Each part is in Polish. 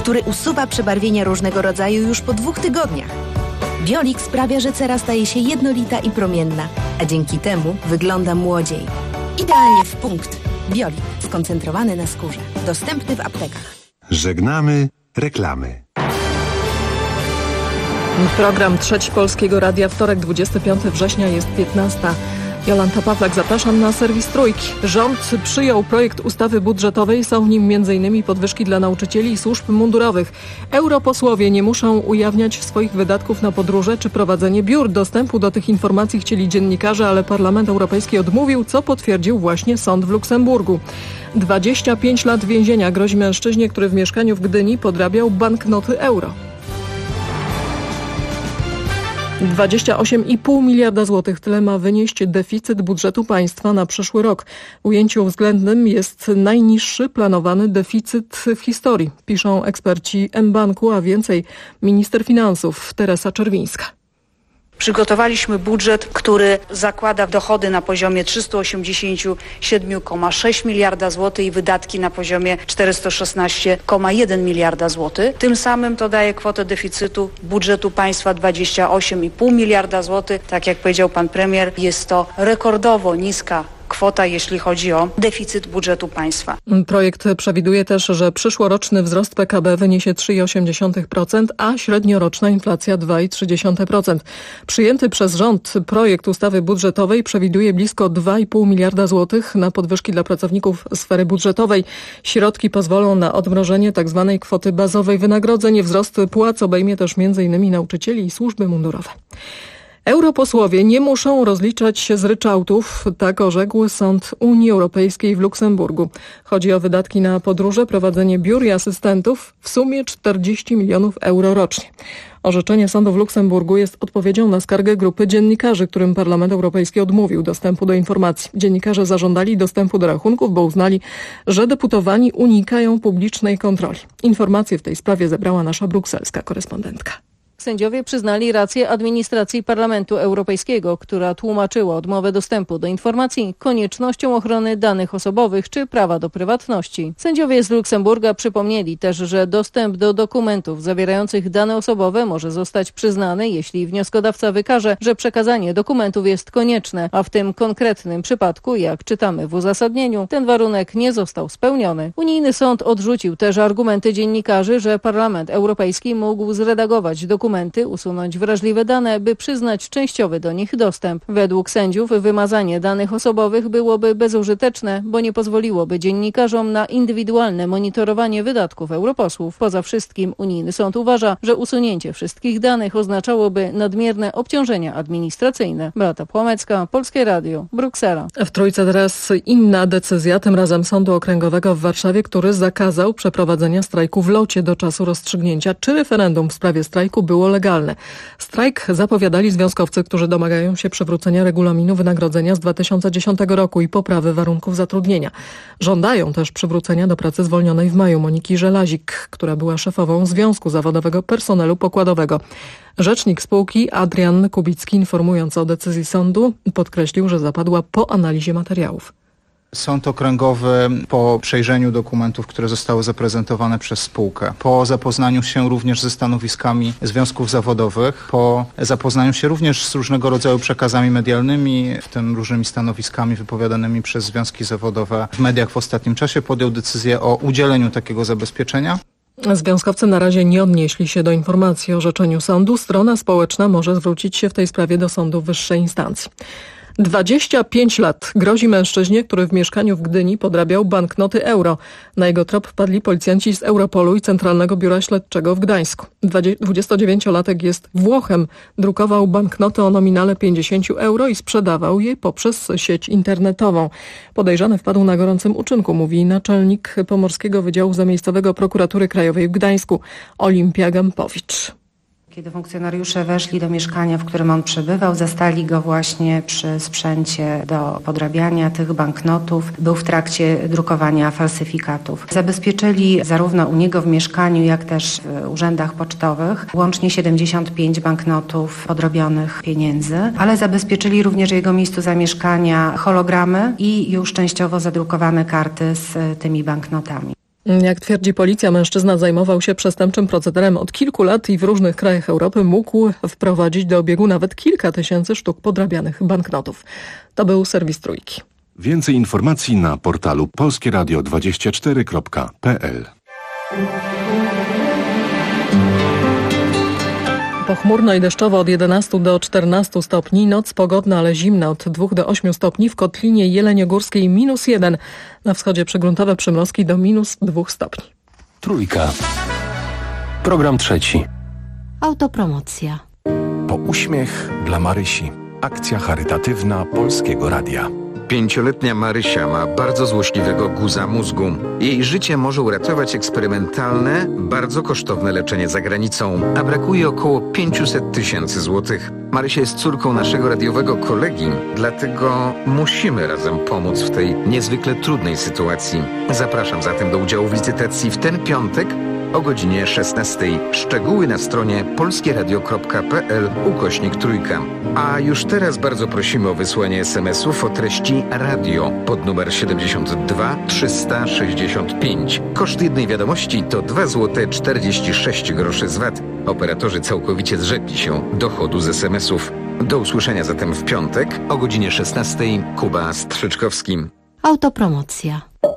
który usuwa przebarwienia różnego rodzaju już po 2 tygodniach. Biolik sprawia, że cera staje się jednolita i promienna, a dzięki temu wygląda młodziej. Idealnie w punkt. Biolik, skoncentrowany na skórze. Dostępny w aptekach. Żegnamy reklamy. Program Trzeci Polskiego Radia, wtorek 25 września, jest 15. Jolanta Pawlak, zapraszam na serwis Trójki. Rząd przyjął projekt ustawy budżetowej. Są w nim m.in. podwyżki dla nauczycieli i służb mundurowych. Europosłowie nie muszą ujawniać swoich wydatków na podróże czy prowadzenie biur. Dostępu do tych informacji chcieli dziennikarze, ale Parlament Europejski odmówił, co potwierdził właśnie sąd w Luksemburgu. 25 lat więzienia grozi mężczyźnie, który w mieszkaniu w Gdyni podrabiał banknoty euro. 28,5 miliarda złotych, tyle ma wynieść deficyt budżetu państwa na przyszły rok. W ujęciu względnym jest najniższy planowany deficyt w historii, piszą eksperci mBanku, a więcej minister finansów Teresa Czerwińska. Przygotowaliśmy budżet, który zakłada dochody na poziomie 387,6 miliarda złotych i wydatki na poziomie 416,1 miliarda złotych. Tym samym to daje kwotę deficytu budżetu państwa 28,5 miliarda złotych. Tak jak powiedział pan premier, jest to rekordowo niska kwota, jeśli chodzi o deficyt budżetu państwa. Projekt przewiduje też, że przyszłoroczny wzrost PKB wyniesie 3,8%, a średnioroczna inflacja 2,3%. Przyjęty przez rząd projekt ustawy budżetowej przewiduje blisko 2,5 miliarda złotych na podwyżki dla pracowników sfery budżetowej. Środki pozwolą na odmrożenie tzw. kwoty bazowej wynagrodzeń. Wzrost płac obejmie też m.in. nauczycieli i służby mundurowe. Europosłowie nie muszą rozliczać się z ryczałtów, tak orzekł Sąd Unii Europejskiej w Luksemburgu. Chodzi o wydatki na podróże, prowadzenie biur i asystentów, w sumie 40 milionów euro rocznie. Orzeczenie sądu w Luksemburgu jest odpowiedzią na skargę grupy dziennikarzy, którym Parlament Europejski odmówił dostępu do informacji. Dziennikarze zażądali dostępu do rachunków, bo uznali, że deputowani unikają publicznej kontroli. Informacje w tej sprawie zebrała nasza brukselska korespondentka. Sędziowie przyznali rację administracji Parlamentu Europejskiego, która tłumaczyła odmowę dostępu do informacji koniecznością ochrony danych osobowych czy prawa do prywatności. Sędziowie z Luksemburga przypomnieli też, że dostęp do dokumentów zawierających dane osobowe może zostać przyznany, jeśli wnioskodawca wykaże, że przekazanie dokumentów jest konieczne, a w tym konkretnym przypadku, jak czytamy w uzasadnieniu, ten warunek nie został spełniony. Unijny sąd odrzucił też argumenty dziennikarzy, że Parlament Europejski mógł zredagować dokumenty, usunąć wrażliwe dane, by przyznać częściowy do nich dostęp. Według sędziów wymazanie danych osobowych byłoby bezużyteczne, bo nie pozwoliłoby dziennikarzom na indywidualne monitorowanie wydatków europosłów. Poza wszystkim unijny sąd uważa, że usunięcie wszystkich danych oznaczałoby nadmierne obciążenia administracyjne. Beata Płomecka, Polskie Radio, Bruksela. W Trójce teraz inna decyzja, tym razem Sądu Okręgowego w Warszawie, który zakazał przeprowadzenia strajku w locie do czasu rozstrzygnięcia, czy referendum w sprawie strajku było legalne. Strajk zapowiadali związkowcy, którzy domagają się przywrócenia regulaminu wynagrodzenia z 2010 roku i poprawy warunków zatrudnienia. Żądają też przywrócenia do pracy zwolnionej w maju Moniki Żelazik, która była szefową Związku Zawodowego Personelu Pokładowego. Rzecznik spółki Adrian Kubicki, informując o decyzji sądu, podkreślił, że zapadła po analizie materiałów. Sąd okręgowy po przejrzeniu dokumentów, które zostały zaprezentowane przez spółkę, po zapoznaniu się również ze stanowiskami związków zawodowych, po zapoznaniu się również z różnego rodzaju przekazami medialnymi, w tym różnymi stanowiskami wypowiadanymi przez związki zawodowe w mediach w ostatnim czasie, podjął decyzję o udzieleniu takiego zabezpieczenia. Związkowcy na razie nie odnieśli się do informacji o orzeczeniu sądu. Strona społeczna może zwrócić się w tej sprawie do sądu wyższej instancji. 25 lat grozi mężczyźnie, który w mieszkaniu w Gdyni podrabiał banknoty euro. Na jego trop wpadli policjanci z Europolu i Centralnego Biura Śledczego w Gdańsku. 29-latek jest Włochem. Drukował banknoty o nominale 50 euro i sprzedawał je poprzez sieć internetową. Podejrzany wpadł na gorącym uczynku, mówi naczelnik Pomorskiego Wydziału Zamiejscowego Prokuratury Krajowej w Gdańsku Olimpia Gampowicz. Kiedy funkcjonariusze weszli do mieszkania, w którym on przebywał, zastali go właśnie przy sprzęcie do podrabiania tych banknotów. Był w trakcie drukowania falsyfikatów. Zabezpieczyli zarówno u niego w mieszkaniu, jak też w urzędach pocztowych łącznie 75 banknotów podrobionych pieniędzy, ale zabezpieczyli również w jego miejscu zamieszkania hologramy i już częściowo zadrukowane karty z tymi banknotami. Jak twierdzi policja, mężczyzna zajmował się przestępczym procederem od kilku lat i w różnych krajach Europy mógł wprowadzić do obiegu nawet kilka tysięcy sztuk podrabianych banknotów. To był serwis Trójki. Więcej informacji na portalu polskieradio24.pl. Pochmurno i deszczowo od 11 do 14 stopni, noc pogodna, ale zimna od 2 do 8 stopni, w Kotlinie Jeleniogórskiej -1, na wschodzie przygruntowe przymrozki do -2 stopni. Trójka. Program trzeci. Autopromocja. Po uśmiech dla Marysi. Akcja charytatywna Polskiego Radia. 5-letnia Marysia ma bardzo złośliwego guza mózgu. Jej życie może uratować eksperymentalne, bardzo kosztowne leczenie za granicą, a brakuje około 500 000 złotych. Marysia jest córką naszego radiowego kolegi, dlatego musimy razem pomóc w tej niezwykle trudnej sytuacji. Zapraszam zatem do udziału w licytacji w ten piątek o godzinie 16. Szczegóły na stronie polskieradio.pl/trójka. A już teraz bardzo prosimy o wysłanie SMS-ów o treści radio pod numer 72 365. Koszt jednej wiadomości to 2,46 zł z VAT. Operatorzy całkowicie zrzekli się dochodu z SMS-ów. Do usłyszenia zatem w piątek o godzinie 16. Kuba Strzyczkowski. Autopromocja.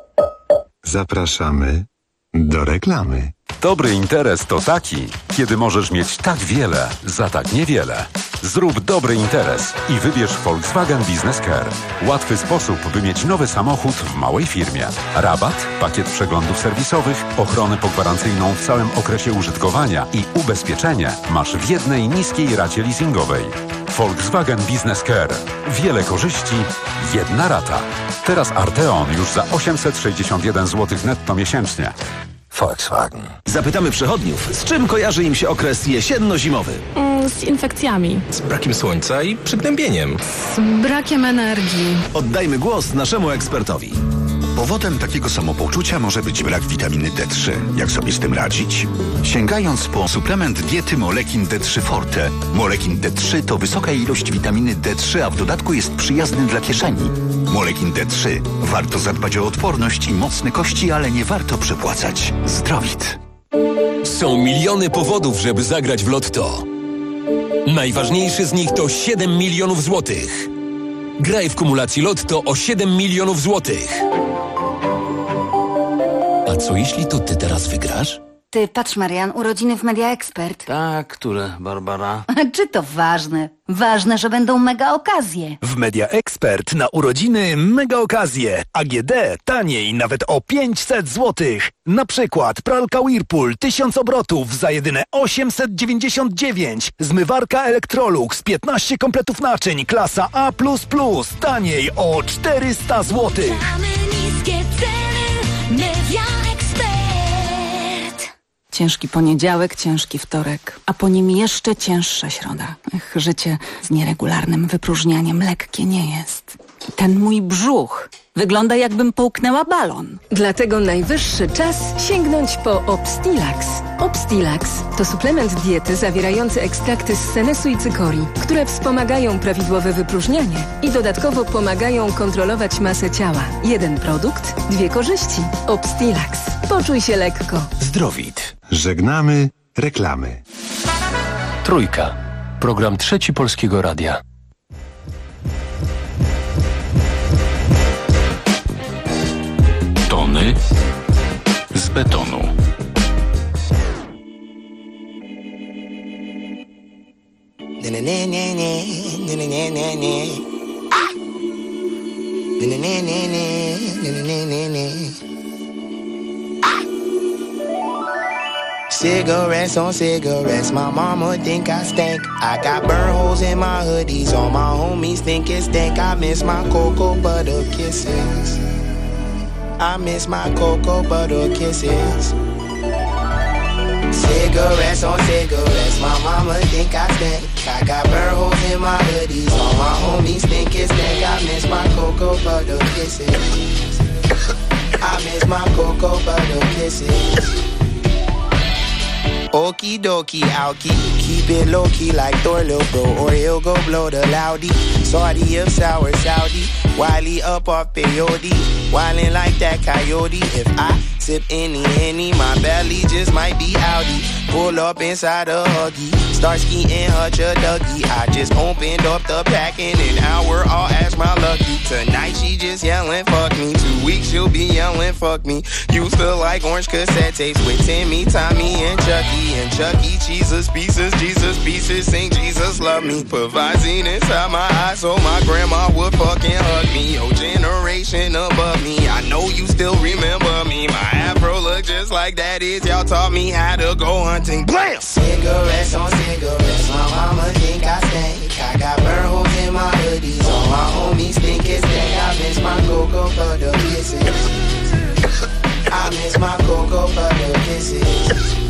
Zapraszamy do reklamy. Dobry interes to taki, kiedy możesz mieć tak wiele za tak niewiele. Zrób dobry interes i wybierz Volkswagen Business Care. Łatwy sposób, by mieć nowy samochód w małej firmie. Rabat, pakiet przeglądów serwisowych, ochronę pogwarancyjną w całym okresie użytkowania i ubezpieczenie masz w jednej niskiej racie leasingowej. Volkswagen Business Care. Wiele korzyści, jedna rata. Teraz Arteon już za 861 zł netto miesięcznie. Volkswagen. Zapytamy przechodniów, z czym kojarzy im się okres jesienno-zimowy? Z infekcjami. Z brakiem słońca i przygnębieniem. Z brakiem energii. Oddajmy głos naszemu ekspertowi. Powodem takiego samopoczucia może być brak witaminy D3. Jak sobie z tym radzić? Sięgając po suplement diety Molekin D3 Forte. Molekin D3 to wysoka ilość witaminy D3, a w dodatku jest przyjazny dla kieszeni. Molekin D3. Warto zadbać o odporność i mocne kości, ale nie warto przepłacać. Zdrowit. Są miliony powodów, żeby zagrać w Lotto. Najważniejszy z nich to 7 milionów złotych. Graj w kumulacji Lotto o 7 milionów złotych. A co jeśli to ty teraz wygrasz? Ty, patrz Marian, urodziny w Media Expert. Tak, które, Barbara? Czy to ważne? Ważne, że będą mega okazje. W Media Expert na urodziny mega okazje. AGD taniej nawet o 500 zł. Na przykład pralka Whirlpool 1000 obrotów za jedyne 899. Zmywarka Electrolux 15 kompletów naczyń klasa A++ taniej o 400 zł. Mamy niskie ceny. Media Expert. Ciężki poniedziałek, ciężki wtorek, a po nim jeszcze cięższa środa. Życie z nieregularnym wypróżnianiem lekkie nie jest. Ten mój brzuch wygląda, jakbym połknęła balon. Dlatego najwyższy czas sięgnąć po Obstilax. Obstilax to suplement diety zawierający ekstrakty z senesu i cykorii, które wspomagają prawidłowe wypróżnianie i dodatkowo pomagają kontrolować masę ciała. Jeden produkt, dwie korzyści. Obstilax. Poczuj się lekko. Zdrowit. Żegnamy reklamy. Trójka. Program trzeci Polskiego Radia. Tony z betonu. Cigarettes on cigarettes, my mama think I stink. I got burn holes in my hoodies, all my homies think it stink. I miss my cocoa butter kisses. I miss my cocoa butter kisses. Cigarettes on cigarettes, my mama think I stink. I got burn holes in my hoodies, all my homies think it stink. I miss my cocoa butter kisses. I miss my cocoa butter kisses. Okie dokie, I'll keep it low key like Thor, lil' bro, or he'll go blow the loudie. Saudi of sour Saudi, Wiley up off peyote, wildin' like that coyote. If I sip any. My belly just might be outy. Pull up inside a Huggy. Start skiing Hutch a Dougie. I just opened up the pack in an hour. I'll ask my lucky. Tonight she just yelling fuck me. 2 weeks she'll be yelling fuck me. Used to like orange cassette tapes with Timmy, Tommy, and Chucky. And Chucky, Jesus pieces, sing Jesus love me. Put Visine inside my eyes so my grandma would fucking hug me. Your generation above me, I know you still remember me. My afro look just like that is. Y'all taught me how to go hunting. Blam! Cigarettes on cigarettes, my mama think I stink. I got burn holes in my hoodies, all my homies think it's day. I miss my cocoa butter kisses. I miss my cocoa butter kisses.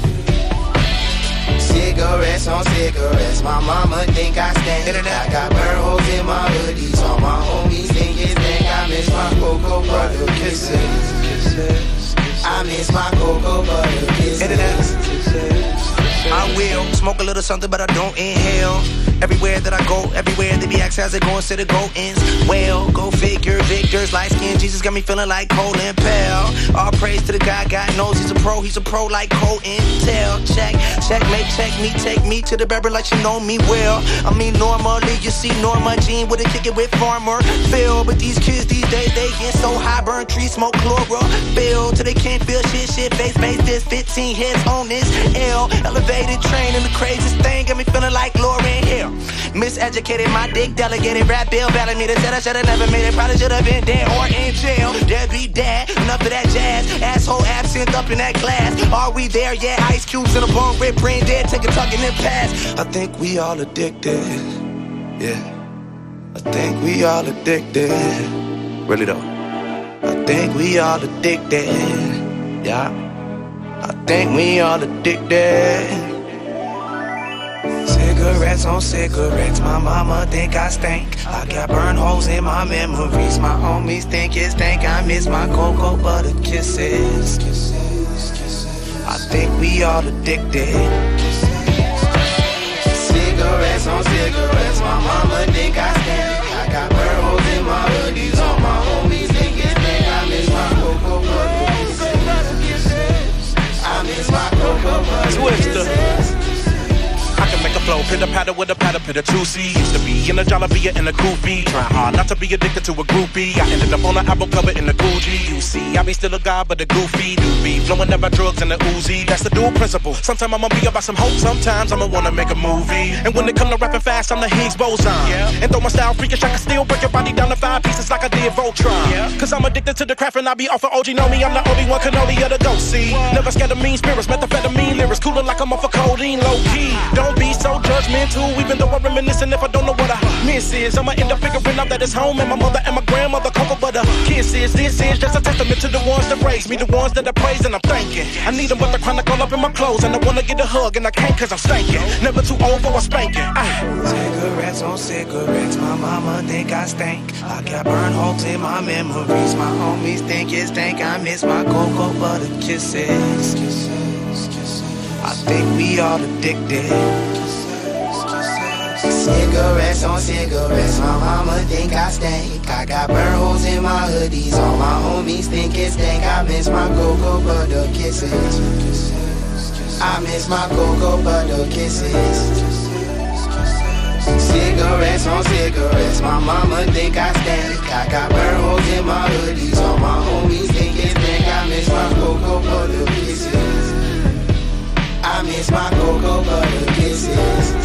Cigarettes on cigarettes, my mama think I stink. I got burn holes in my hoodies, all my homies think it's day. I miss my cocoa butter kisses. I miss my cocoa butter kisses. I will smoke a little something, but I don't inhale. Everywhere that I go, everywhere they be asking how's it going, instead of go ins. Well, go figure, victors, light skin, Jesus got me feeling like Colin Powell. All praise to the guy, God knows he's a pro like Cole Intel. Checkmate, check me, take me to the barber like you know me well. I mean, normally you see Norma Jean with a kick it with Farmer Phil. But these kids these days, they get so high, burn trees, smoke chlorophyll till they can't feel shit, face, this 15 heads on this L. Elevated train and the craziest thing got me feeling like Lauryn Hill. Miseducated, my dick delegated, rap bill belling me. They said I should've never made it, probably should've been dead or in jail. Deadbeat dad, enough of that jazz. Asshole absinthe up in that glass. Are we there? Yeah, ice cubes in a bone, rip, brain dead, take a tucking and pass. I think we all addicted. Yeah, I think we all addicted. Really though, I think we all addicted. Yeah, I think we all addicted. Cigarettes on cigarettes, my mama think I stink. I got burn holes in my memories. My homies think it stink. I miss my cocoa butter kisses. I think we all addicted. Cigarettes on cigarettes, my mama think I stink. I got burn holes in my hoodies. All my homies think it stink. I miss my cocoa butter kisses. I miss my cocoa butter kisses. I can make a flow, pitter patter with a patter, pitter juicy. Used to be in a Jollibee and a groupie. Trying hard not to be addicted to a groupie. I ended up on an album cover in the Gucci. You see, I be still a guy, but a goofy doobie. Flowing about drugs and the Uzi. That's the dual principle. Sometimes I'ma be about some hope, sometimes I'ma wanna make a movie. And when it come to rapping fast, I'm the Higgs boson. Yeah. And though my style freakish, I can still break your body down to 5 pieces like I did Voltron. Yeah. Cause I'm addicted to the craft and I be off of OG. Know me, I'm the Obi-Wan Kenobi of the ghost. See, never scared of mean spirits, methamphetamine lyrics, cooling like I'm off of codeine, low key. Don't be so judgmental, even though I'm reminiscing if I don't know what I miss is. I'ma end up figuring out that it's home and my mother and my grandmother cocoa butter kisses. This is just a testament to the ones that raised me, the ones that I praise and I'm thanking. I need them but the chronic all up in my clothes and I wanna get a hug and I can't cause I'm stinking. Never too old for a spanking. Cigarettes on cigarettes, my mama think I stink. I got burn holes in my memories. My homies think it stink. I miss my cocoa butter kisses. I think we all addicted. Cigarettes on cigarettes, my mama think I stink. I got burn holes in my hoodies. All my homies think it stink. I miss my cocoa butter kisses. I miss my cocoa butter kisses. Cigarettes on cigarettes, my mama think I stink. I got burn holes in my hoodies. All my homies think it stink. I miss my cocoa butter kisses. I miss my cocoa butter kisses.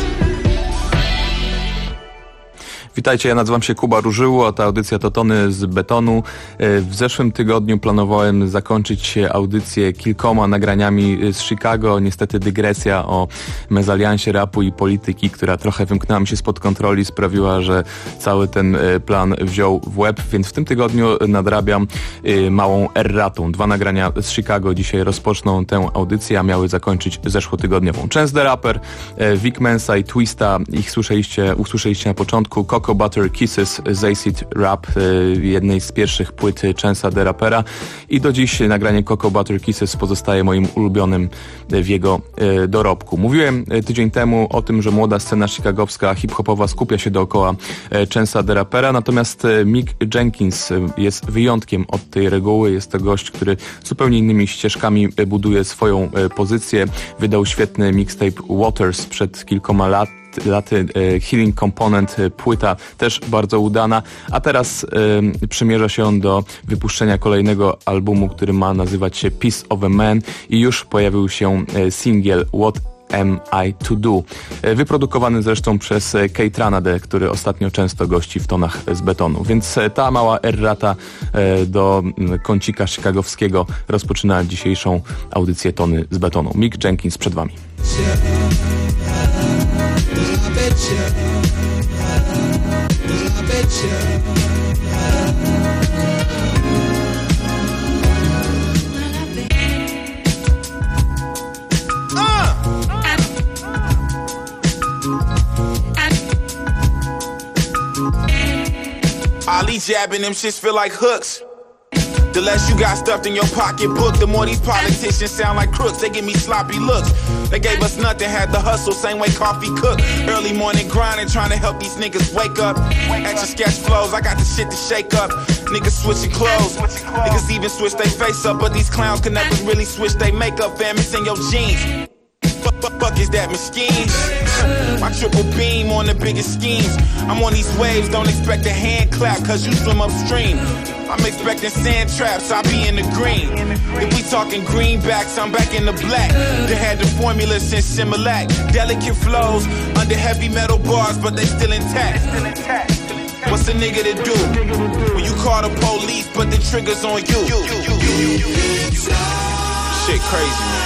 Witajcie, ja nazywam się Kuba Różyło, a ta audycja to Tony z Betonu. W zeszłym tygodniu planowałem zakończyć audycję kilkoma nagraniami z Chicago. Niestety dygresja o mezaliansie rapu i polityki, która trochę wymknęła mi się spod kontroli, sprawiła, że cały ten plan wziął w łeb, więc w tym tygodniu nadrabiam małą erratą. 2 nagrania z Chicago dzisiaj rozpoczną tę audycję, a miały zakończyć zeszłotygodniową. Chance the Rapper, Vic Mensa i Twista, ich usłyszeliście na początku. Cocoa Butter Kisses z Acid Rap, jednej z pierwszych płyt Chance'a the Rappera, i do dziś nagranie Cocoa Butter Kisses pozostaje moim ulubionym w jego dorobku. Mówiłem tydzień temu o tym, że młoda scena chicagowska hip-hopowa skupia się dookoła Chance'a the Rappera, natomiast Mick Jenkins jest wyjątkiem od tej reguły. Jest to gość, który zupełnie innymi ścieżkami buduje swoją pozycję. Wydał świetny mixtape Waters przed kilkoma laty, Healing Component, płyta też bardzo udana, a teraz przymierza się do wypuszczenia kolejnego albumu, który ma nazywać się Piece of a Man, i już pojawił się singiel What Am I To Do, wyprodukowany zresztą przez K-Tranadę, który ostatnio często gości w tonach z betonu. Więc ta mała errata do kącika chicagowskiego rozpoczyna dzisiejszą audycję Tony z betonu. Mick Jenkins przed wami. Ali jabbing, them shits feel like hooks. The less you got stuffed in your pocketbook, the more these politicians sound like crooks. They give me sloppy looks. They gave us nothing, had the hustle, same way coffee cook. Early morning grinding, trying to help these niggas wake up. Extra sketch flows, I got the shit to shake up. Niggas switching clothes, niggas even switch their face up. But these clowns can never really switch their makeup, fam, it's in your jeans. Fuck is that mesquite? My triple beam on the biggest schemes. I'm on these waves, don't expect a hand clap, cause you swim upstream. I'm expecting sand traps, I be in the green. If we talking greenbacks, I'm back in the black. They had the formula since Similac. Delicate flows under heavy metal bars, but they still intact. What's a nigga to do when you call the police, but the trigger's on you? Shit crazy, man.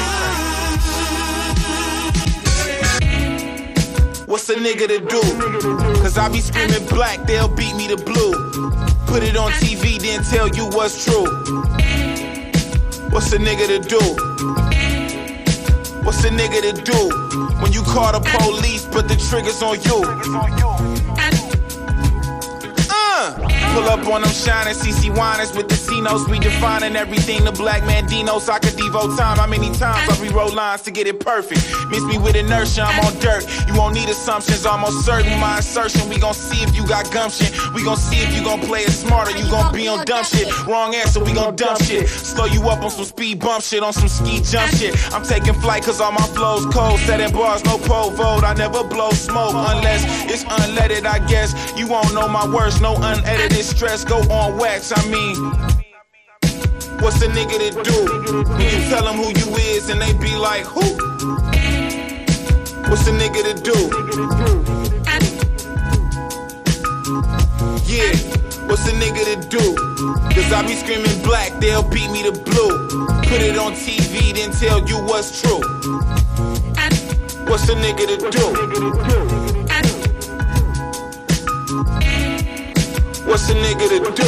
What's a nigga to do? Cause I be screaming black, they'll beat me to blue. Put it on TV, then tell you what's true. What's a nigga to do? What's a nigga to do when you call the police, but the trigger's on you? Pull up on them shining CC Winers with the C-notes, redefining everything the black man Dinos. I could devote time, how many times I rewrote lines to get it perfect. Miss me with inertia, I'm on dirt. You won't need assumptions, almost certain my assertion. We gon' see if you got gumption. We gon' see if you gon' play it smarter. You gon' be on dumb shit. Wrong answer, we gon' dump shit. Slow you up on some speed bump shit, on some ski jump shit. I'm taking flight cause all my flows cold. Setting bars, no pole vote. I never blow smoke unless it's unleaded, I guess. You won't know my words, no unedited stress. Go on wax, I mean, what's a nigga to do when you tell them who you is and they be like, who? What's a nigga to do? Yeah, what's a nigga to do? Cause I be screaming black, they'll beat me to blue. Put it on TV, then tell you what's true. What's a nigga to do? What's a nigga to do?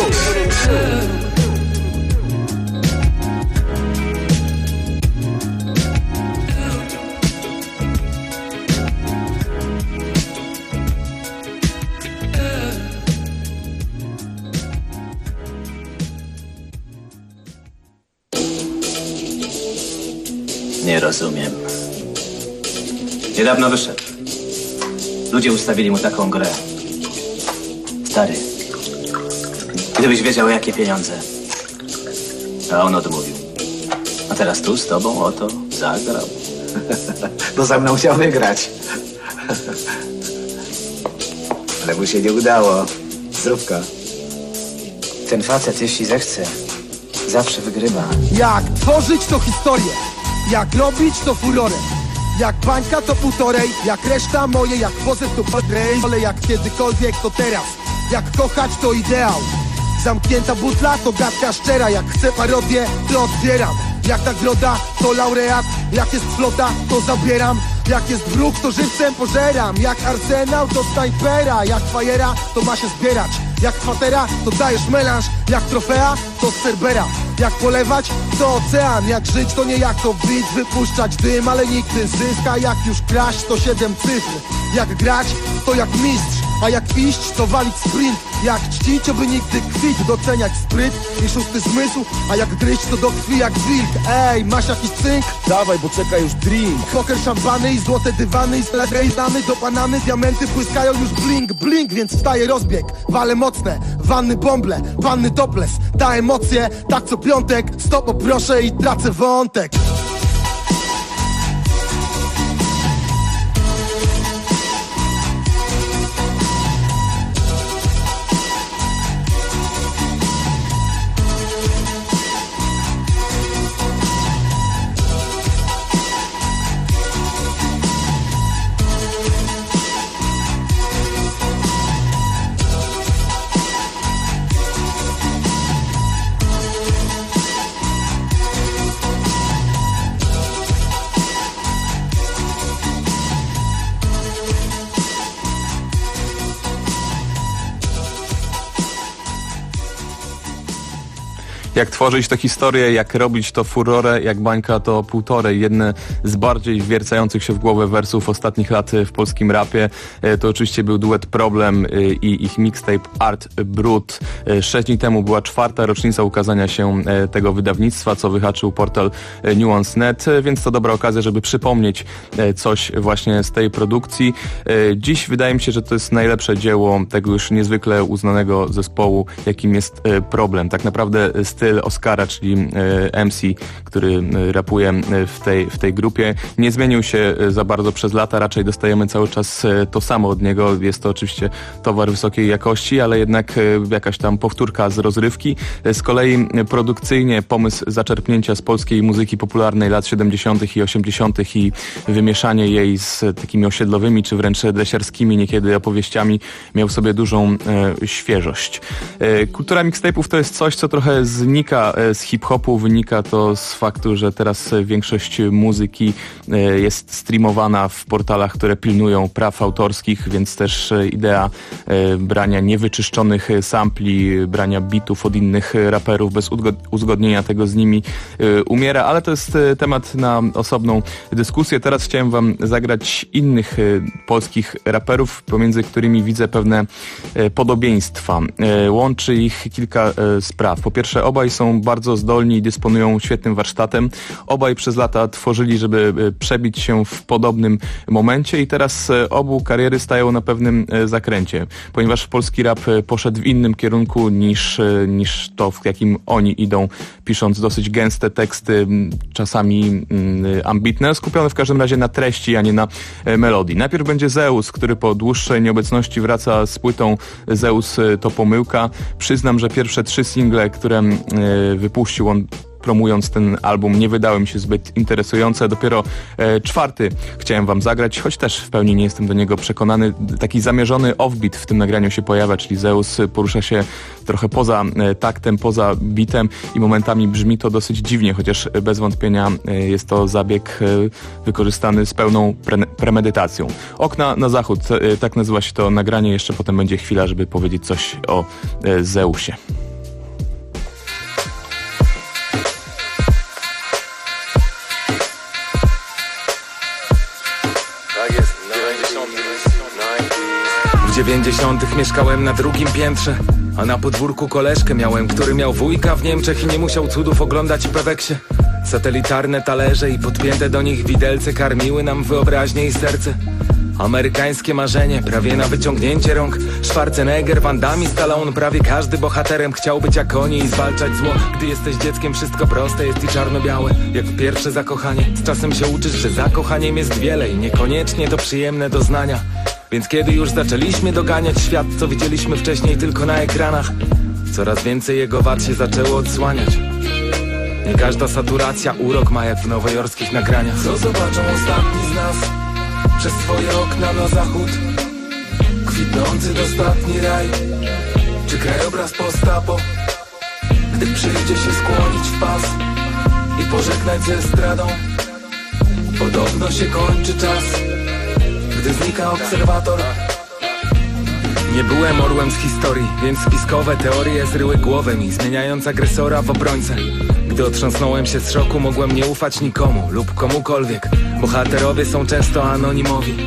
Nie rozumiem. Niedawno wyszedł. Ludzie ustawili mu taką grę. Stary, gdybyś wiedział, jakie pieniądze. A on odmówił. A teraz tu z tobą oto zagrał. Bo ze mną chciał wygrać. Ale mu się nie udało. Zdrówka. Ten facet, jeśli zechce, zawsze wygrywa. Jak tworzyć to historię, jak robić to furorem, jak bańka to półtorej, jak reszta moje, jak pozew to podrej, ale jak kiedykolwiek to teraz, jak kochać to ideał. Zamknięta butla to gadka szczera, jak chcę parodię to odbieram. Jak nagroda to laureat, jak jest flota to zabieram. Jak jest wróg to żywcem pożeram. Jak arsenał to snajpera, jak fajera to ma się zbierać. Jak kwatera to dajesz melanż, jak trofea to z Cerbera. Jak polewać to ocean, jak żyć to nie jak to bić, wypuszczać dym, ale nigdy zyska. Jak już kraść to 7 cyfr, jak grać to jak mistrz. a jak iść to walić sprint. Jak czcić, oby nigdy kwit, doceniać spryt i szósty zmysł, a jak gryźć to do krwi jak wilk. Ej, masz jakiś cynk? Dawaj, bo czeka już drink. Poker, szampany i złote dywany i z damy do banany, diamenty błyskają już blink, blink, więc wstaje rozbieg. Wale mocne, wanny bąble, panny topless. Da emocje, tak co piątek, stop poproszę i tracę wątek. Jak tworzyć to historię, jak robić to furorę, jak bańka to półtorej. Jedne z bardziej wiercających się w głowę wersów ostatnich lat w polskim rapie to oczywiście był duet Problem i ich mixtape Art Brut. 6 dni temu była 4. rocznica ukazania się tego wydawnictwa, co wyhaczył portal Nuance.net, więc to dobra okazja, żeby przypomnieć coś właśnie z tej produkcji. Dziś wydaje mi się, że to jest najlepsze dzieło tego już niezwykle uznanego zespołu, jakim jest Problem. Tak naprawdę styl Oskara, czyli MC, który rapuje w tej grupie, nie zmienił się za bardzo przez lata, raczej dostajemy cały czas to samo od niego. Jest to oczywiście towar wysokiej jakości, ale jednak jakaś tam powtórka z rozrywki. Z kolei produkcyjnie pomysł zaczerpnięcia z polskiej muzyki popularnej lat 70. i 80. i wymieszanie jej z takimi osiedlowymi, czy wręcz dresiarskimi niekiedy opowieściami miał w sobie dużą świeżość. Kultura mixtape'ów to jest coś, co trochę znika z hip-hopu, wynika to z faktu, że teraz większość muzyki jest streamowana w portalach, które pilnują praw autorskich, więc też idea brania niewyczyszczonych sampli, brania bitów od innych raperów bez uzgodnienia tego z nimi umiera, ale to jest temat na osobną dyskusję. Teraz chciałem wam zagrać innych polskich raperów, pomiędzy którymi widzę pewne podobieństwa. Łączy ich kilka spraw. Po pierwsze, obaj są bardzo zdolni i dysponują świetnym warsztatem. Obaj przez lata tworzyli, żeby przebić się w podobnym momencie i teraz obu kariery stają na pewnym zakręcie, ponieważ polski rap poszedł w innym kierunku niż to, w jakim oni idą, pisząc dosyć gęste teksty, czasami ambitne, skupione w każdym razie na treści, a nie na melodii. Najpierw będzie Zeus, który po dłuższej nieobecności wraca z płytą Zeus to pomyłka. Przyznam, że pierwsze 3 single, które wypuścił on promując ten album, nie wydały mi się zbyt interesujące. Dopiero 4 chciałem wam zagrać, choć też w pełni nie jestem do niego przekonany. Taki zamierzony offbeat w tym nagraniu się pojawia, czyli Zeus porusza się trochę poza taktem, poza bitem i momentami brzmi to dosyć dziwnie, chociaż bez wątpienia jest to zabieg wykorzystany z pełną premedytacją. Okna na zachód, tak nazywa się to nagranie. Jeszcze potem będzie chwila, żeby powiedzieć coś o Zeusie. W 90. mieszkałem na 2. piętrze, a na podwórku koleżkę miałem, który miał wujka w Niemczech i nie musiał cudów oglądać w Peweksie. Satelitarne talerze i podpięte do nich widelce karmiły nam wyobraźnię i serce. Amerykańskie marzenie, prawie na wyciągnięcie rąk. Schwarzenegger, Van Damme, Stallone, prawie każdy bohaterem chciał być jak oni i zwalczać zło. Gdy jesteś dzieckiem, wszystko proste jest i czarno-białe, jak pierwsze zakochanie. Z czasem się uczysz, że zakochaniem jest wiele i niekoniecznie to przyjemne doznania. Więc kiedy już zaczęliśmy doganiać świat, co widzieliśmy wcześniej tylko na ekranach, coraz więcej jego wad się zaczęło odsłaniać. Nie każda saturacja urok ma jak w nowojorskich nagraniach. Co zobaczą ostatni z nas przez twoje okna na zachód? Kwitnący dostatni raj, czy krajobraz post-apo? Gdy przyjdzie się skłonić w pas i pożegnać ze estradą, podobno się kończy czas, gdy znika obserwator. Nie byłem orłem z historii, więc spiskowe teorie zryły głowę mi, zmieniając agresora w obrońcę. Gdy otrząsnąłem się z szoku, mogłem nie ufać nikomu lub komukolwiek. Bohaterowie są często anonimowi.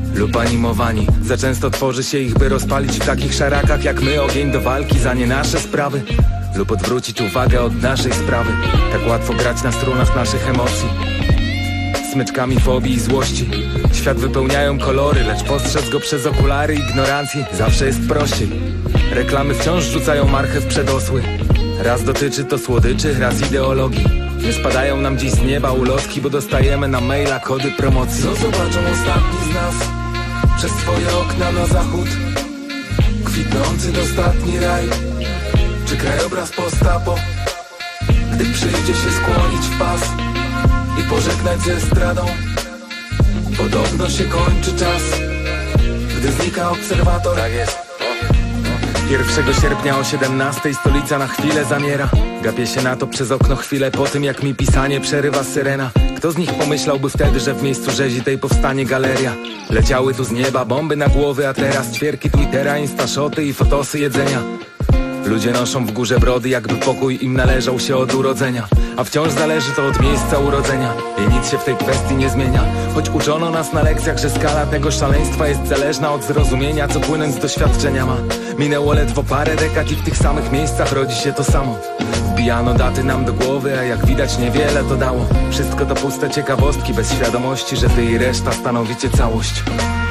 lub animowani. Za często tworzy się ich, by rozpalić w takich szarakach jak my ogień do walki za nie nasze sprawy, lub odwrócić uwagę od naszej sprawy. Tak łatwo grać na strunach naszych emocji, smyczkami fobii i złości. Świat wypełniają kolory, lecz postrzec go przez okulary ignorancji. Zawsze jest prościej. Reklamy wciąż rzucają marchew przed osły. Raz dotyczy to słodyczy, raz ideologii. Nie spadają nam dziś z nieba ulotki, bo dostajemy na maila kody promocji. Co zobaczą ostatni z nas przez twoje okna na zachód? Kwitnący dostatni raj, czy krajobraz postapo? Gdy przyjdzie się skłonić w pas i pożegnać ze estradą, podobno się kończy czas, gdy znika obserwator. Tak jest. 1 sierpnia o 17 stolica na chwilę zamiera. Gapię się na to przez okno chwilę po tym, jak mi pisanie przerywa syrena. Kto z nich pomyślałby wtedy, że w miejscu rzezi tej powstanie galeria? Leciały tu z nieba bomby na głowy, a teraz ćwierki Twittera, instashoty i fotosy jedzenia. Ludzie noszą w górze brody, jakby pokój im należał się od urodzenia. A wciąż zależy to od miejsca urodzenia i nic się w tej kwestii nie zmienia. Choć uczono nas na lekcjach, że skala tego szaleństwa jest zależna od zrozumienia, co płynąc z doświadczenia ma. Minęło ledwo parę dekad i w tych samych miejscach rodzi się to samo. Wbijano daty nam do głowy, a jak widać niewiele to dało. Wszystko to puste ciekawostki, bez świadomości, że ty i reszta stanowicie całość.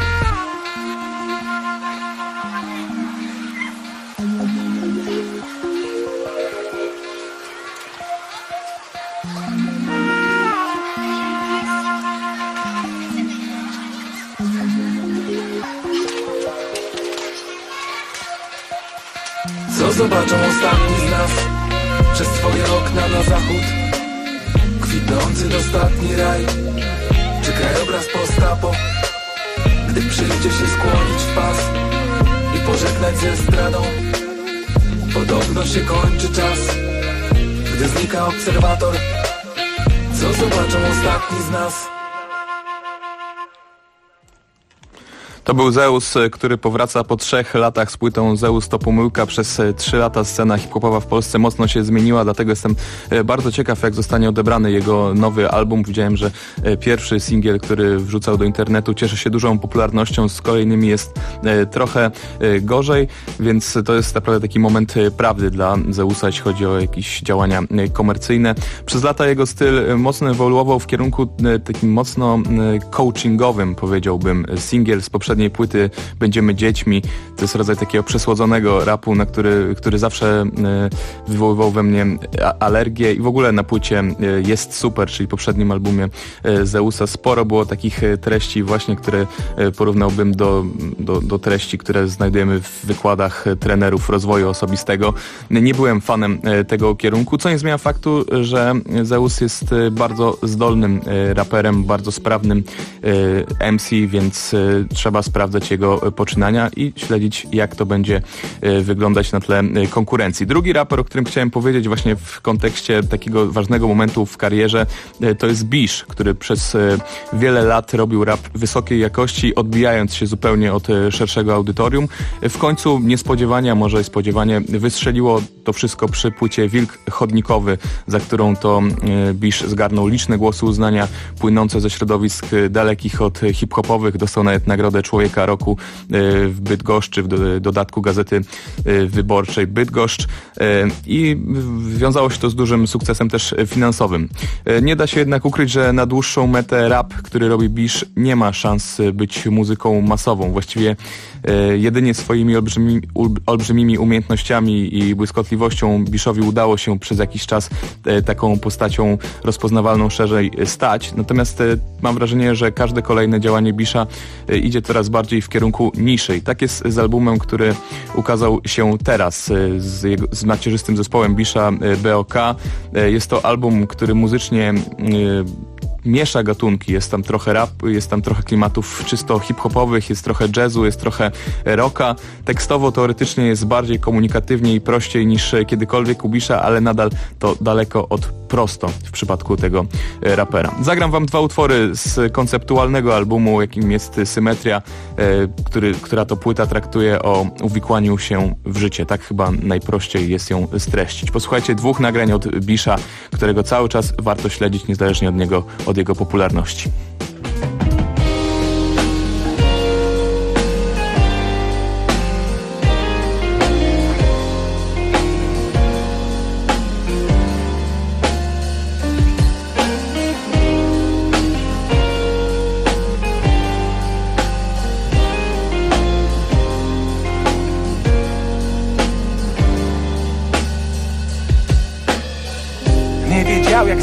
Co zobaczą ostatni z nas przez twoje okna na zachód? Kwitnący dostatni raj, czy krajobraz postapo? Gdy przyjdzie się skłonić w pas i pożegnać ze estradą, podobno się kończy czas, gdy znika obserwator. Co zobaczą ostatni z nas? To był Zeus, który powraca po 3 latach z płytą Zeus to pomyłka. Przez 3 lata scena hip-hopowa w Polsce mocno się zmieniła, dlatego jestem bardzo ciekaw, jak zostanie odebrany jego nowy album. Widziałem, że pierwszy singiel, który wrzucał do internetu, cieszy się dużą popularnością, z kolejnymi jest trochę gorzej, więc to jest naprawdę taki moment prawdy dla Zeusa, jeśli chodzi o jakieś działania komercyjne. Przez lata jego styl mocno ewoluował w kierunku takim mocno coachingowym, powiedziałbym. Singiel z poprzedniej płyty Będziemy dziećmi to jest rodzaj takiego przesłodzonego rapu, na który zawsze wywoływał we mnie alergię i w ogóle na płycie Jest Super, czyli poprzednim albumie Zeusa, sporo było takich treści właśnie, które porównałbym do treści, które znajdujemy w wykładach trenerów rozwoju osobistego. Nie byłem fanem tego kierunku, co nie zmienia faktu, że Zeus jest bardzo zdolnym raperem, bardzo sprawnym MC, więc trzeba sprawdzać jego poczynania i śledzić, jak to będzie wyglądać na tle konkurencji. Drugi raper, o którym chciałem powiedzieć właśnie w kontekście takiego ważnego momentu w karierze, to jest Bish, który przez wiele lat robił rap wysokiej jakości, odbijając się zupełnie od szerszego audytorium. W końcu niespodziewanie, a może spodziewanie, wystrzeliło to wszystko przy płycie Wilk Chodnikowy, za którą to Bish zgarnął liczne głosy uznania płynące ze środowisk dalekich od hip-hopowych. Dostał nawet nagrodę Człowieka Roku w Bydgoszczy, w dodatku Gazety Wyborczej Bydgoszcz i wiązało się to z dużym sukcesem też finansowym. Nie da się jednak ukryć, że na dłuższą metę rap, który robi Bish, nie ma szans być muzyką masową. Właściwie jedynie swoimi olbrzymimi umiejętnościami i błyskotliwością Bishowi udało się przez jakiś czas taką postacią rozpoznawalną szerzej stać. Natomiast mam wrażenie, że każde kolejne działanie Bisha idzie coraz bardziej w kierunku niszy. I tak jest z albumem, który ukazał się teraz z macierzystym zespołem Bisha, BOK. Jest to album, który muzycznie miesza gatunki. Jest tam trochę rapu, jest tam trochę klimatów czysto hip-hopowych, jest trochę jazzu, jest trochę rocka. Tekstowo, teoretycznie jest bardziej komunikatywnie i prościej niż kiedykolwiek u Bisha, ale nadal to daleko od prosto w przypadku tego rapera. Zagram wam 2 utwory z konceptualnego albumu, jakim jest Symetria, która to płyta traktuje o uwikłaniu się w życie. Tak chyba najprościej jest ją streścić. Posłuchajcie 2 nagrań od Bisha, którego cały czas warto śledzić, niezależnie od jego popularności.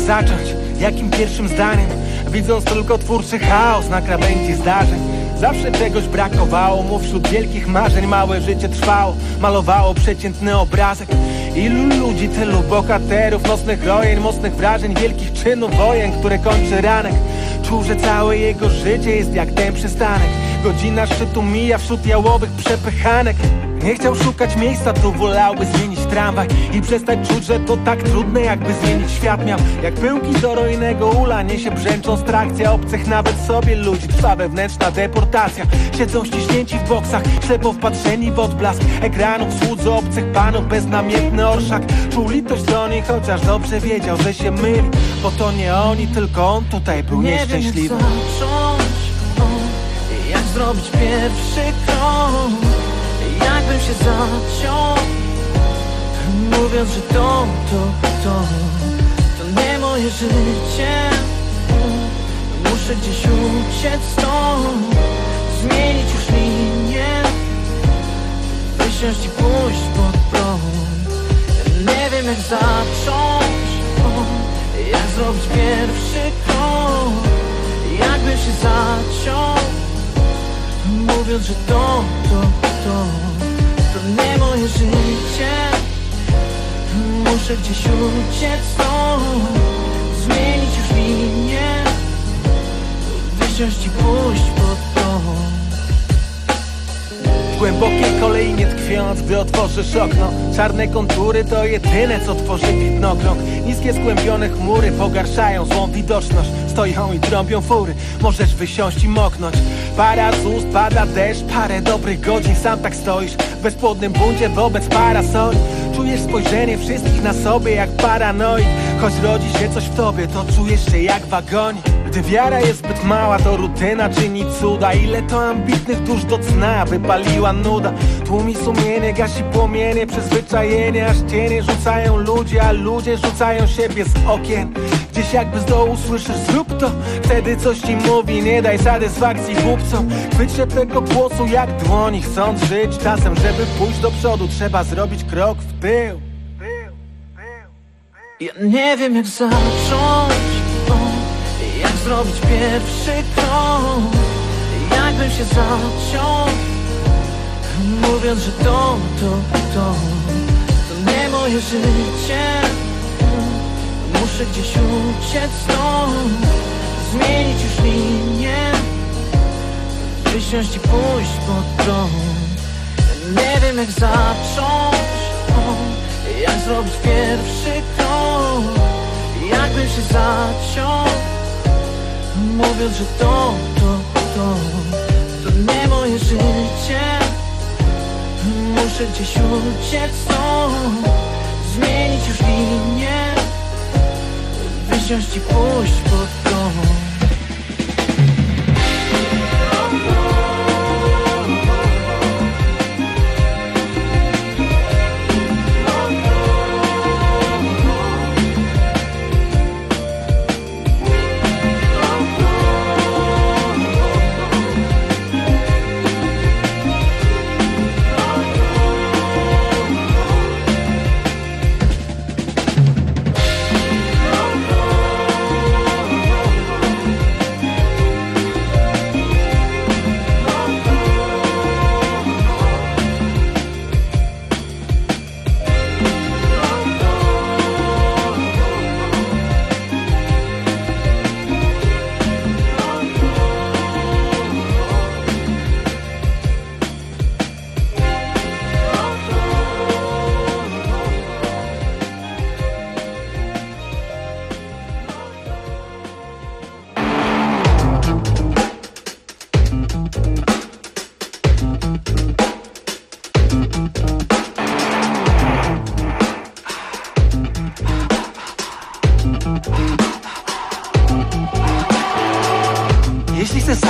zacząć, jakim pierwszym zdaniem, widząc tylko twórczy chaos na krawędzi zdarzeń. Zawsze czegoś brakowało mu wśród wielkich marzeń. Małe życie trwało, malowało przeciętny obrazek. Ilu ludzi, tylu bohaterów, nocnych rojeń, mocnych wrażeń, wielkich czynów, wojen, które kończy ranek. Czuł, że całe jego życie jest jak ten przystanek. Godzina szczytu mija wśród jałowych przepychanek. Nie chciał szukać miejsca, tu wolałby zmienić tramwaj i przestać czuć, że to tak trudne, jakby zmienić świat miał. Jak pyłki z dorojnego ula niesie brzęcząc trakcja obcych nawet sobie ludzi. Trwa wewnętrzna deportacja. Siedzą ściśnięci w boksach, ślepo wpatrzeni w odblask ekranów, słudzy obcych panów, beznamiętny orszak. Czuł litość do nich, chociaż dobrze wiedział, że się myli, bo to nie oni, tylko on tutaj był nieszczęśliwy. Nie wiem, jak zacząć, jak zrobić pierwszy krok, jakbym się zaciął, mówiąc, że to nie moje życie. Muszę gdzieś uciec stąd, zmienić już linię, wysiąść i pójść pod prąd. Nie wiem, jak zacząć, jak zrobić pierwszy krok, jakbym się zaciął, mówiąc, że to nie moje życie. Muszę gdzieś uciec stąd, zmienić już linię, wysiąść i pójść pod prąd. W głębokiej kolejnie tkwiąc, gdy otworzysz okno, czarne kontury to jedyne, co tworzy widnokrąg. Niskie skłębione chmury pogarszają złą widoczność. Stoją i trąbią fury, możesz wysiąść i moknąć. Para z ust, pada deszcz, parę dobrych godzin sam tak stoisz w bezpłodnym buncie wobec parasoli. Czujesz spojrzenie wszystkich na sobie jak paranoik. Choć rodzi się coś w tobie, to czujesz się jak wagonik. Gdy wiara jest zbyt mała, to rutyna czyni cuda. Ile to ambitnych dusz do cna wypaliła nuda. Tłumi sumienie, gasi płomienie, przyzwyczajenie, aż cienie rzucają ludzie, a ludzie rzucają siebie z okien. Gdzieś jakby z dołu słyszysz, zrób to, wtedy coś ci mówi, nie daj satysfakcji głupcom. Chwyć się tego głosu jak dłoni, chcąc żyć. Czasem, żeby pójść do przodu, trzeba zrobić krok w tył. Ja nie wiem, jak zacząć, jak zrobić pierwszy krok, jakbym się zaciął, mówiąc, że to nie moje życie. Muszę gdzieś uciec stąd, zmienić już linię, wysiąść i pójść pod prąd. Nie wiem, jak zacząć, jak zrobić pierwszy krok, jakbym się zaciął, mówiąc, że to nie moje życie. Muszę gdzieś uciec stąd, zmienić już linię, wysiąść i pójść pod prąd.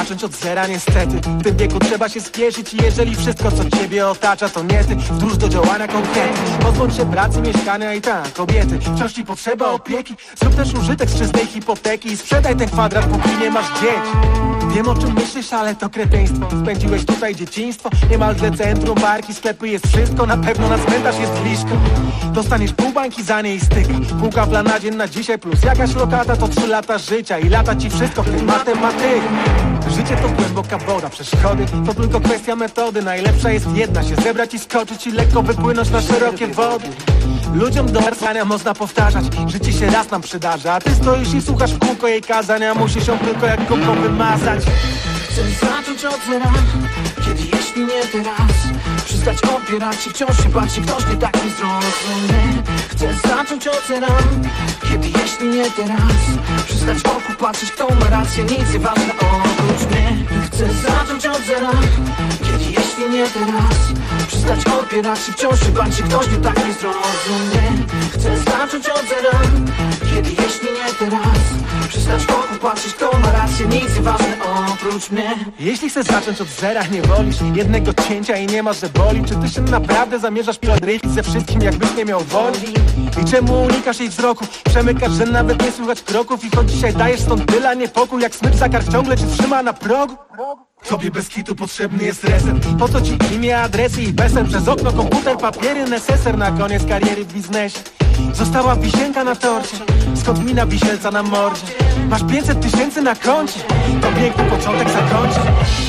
zacząć od zera niestety. W tym wieku trzeba się spieszyć i jeżeli wszystko co ciebie otacza to nie ty, wdróż do działania konkretnie. Pozbądź się pracy, mieszkania i tak, kobiety, wciąż ci potrzeba opieki. Zrób też użytek z czystej hipoteki i sprzedaj ten kwadrat póki nie masz dzieci. Wiem o czym myślisz, ale to kreteństwo. Spędziłeś tutaj dzieciństwo, niemalże centrum, barki, sklepy, jest wszystko. Na pewno na cmentarz jest blisko. Dostaniesz pół bańki za nie i styka. Pół kawla na dzień na dzisiaj plus jakaś lokata to 3 lata życia i lata ci wszystko w tym matematyka. Życie to głęboka woda, przeszkody to tylko kwestia metody. Najlepsza jest jedna, się zebrać i skoczyć i lekko wypłynąć na szerokie wody. Ludziom do wersania można powtarzać, życie się raz nam przydarza, a ty stoisz i słuchasz w kółko jej kazania. Musisz ją tylko jak koko wymazać. Chcę zacząć od zera, kiedy jeśli nie teraz przestać opierać się, wciąż się bać, że ktoś nie tak nie zrozumie. Chcę zacząć od zera, kiedy jeśli nie teraz przestać wokół patrzeć, kto ma rację, nic nie ważne oprócz mnie. Chcę zacząć od zera, kiedy jeśli nie teraz przestać opierać się, wciąż się bać, że ktoś nie tak nie zrozumie. Chcę zacząć od zera, kiedy jeśli nie teraz przestać wokół patrzeć, kto ma rację, nic nie ważne oprócz mnie. Jeśli chcesz zacząć od zera, nie wolisz jednego cięcia i nie masz, że boli. Czy ty się naprawdę zamierzasz piloryć ze wszystkim, jakbyś nie miał woli? I czemu unikasz jej wzroku? Przemykasz, że nawet nie słychać kroków i choć dzisiaj dajesz stąd dyla niepokój, jak smycz za kark ciągle cię trzyma na progu. Tobie bez kitu potrzebny jest reset. Po co ci imię, adresy i PESEL? Przez okno komputer, papiery, neseser na koniec kariery w biznesie. Została wisienka na torcie, skąd mina wisielca na mordzie. Masz 500 000 na koncie, to piękny początek zakończy.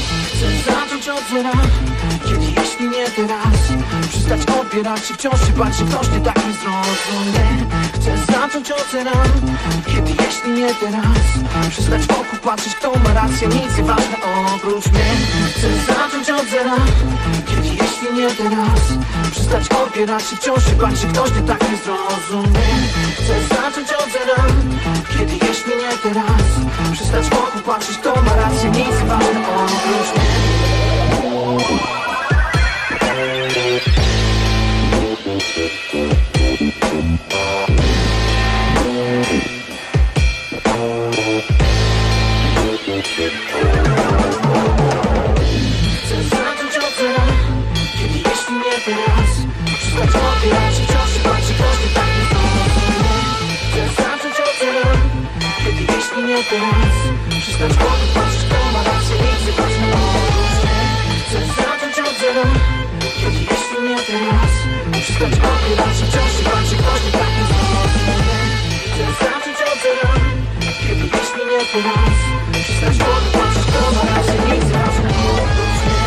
Chcę zacząć od zera, kiedy jeśli nie teraz przestać opierać się, wciąż się bać, że ktoś nie tak nie zrozumie. Chcę zacząć od zera, kiedy jeśli nie teraz przestać wokół patrzeć, kto ma rację, nic nie ważne oprócz mnie. Chcę zacząć od zera, kiedy jeśli nie teraz przestać opierać się, wciąż się bać, że ktoś nie tak nie zrozumie. Chcę zacząć od zera, kiedy jeśli nie teraz przestać wokół patrzeć, kto ma rację, nic nie ważne oprócz mnie. Chcę zacząć od zera, kiedy jeśli nie teraz przestać opierać się, wciąż się bać, że ktoś nie tak nie zrozumie. Chcę zacząć od zera, kiedy jeśli nie teraz przestać wokół patrzeć, kto ma rację, nic nie ważne oprócz mnie. Chcę zacząć od zera, kiedy jeśli nie teraz przestać opierać się, wciąż się bać, że ktoś nie tak nie zrozumie. Chcę zacząć od zera, kiedy jeśli nie teraz przestać wokół patrzeć, kto ma rację, nic nie ważne oprócz mnie.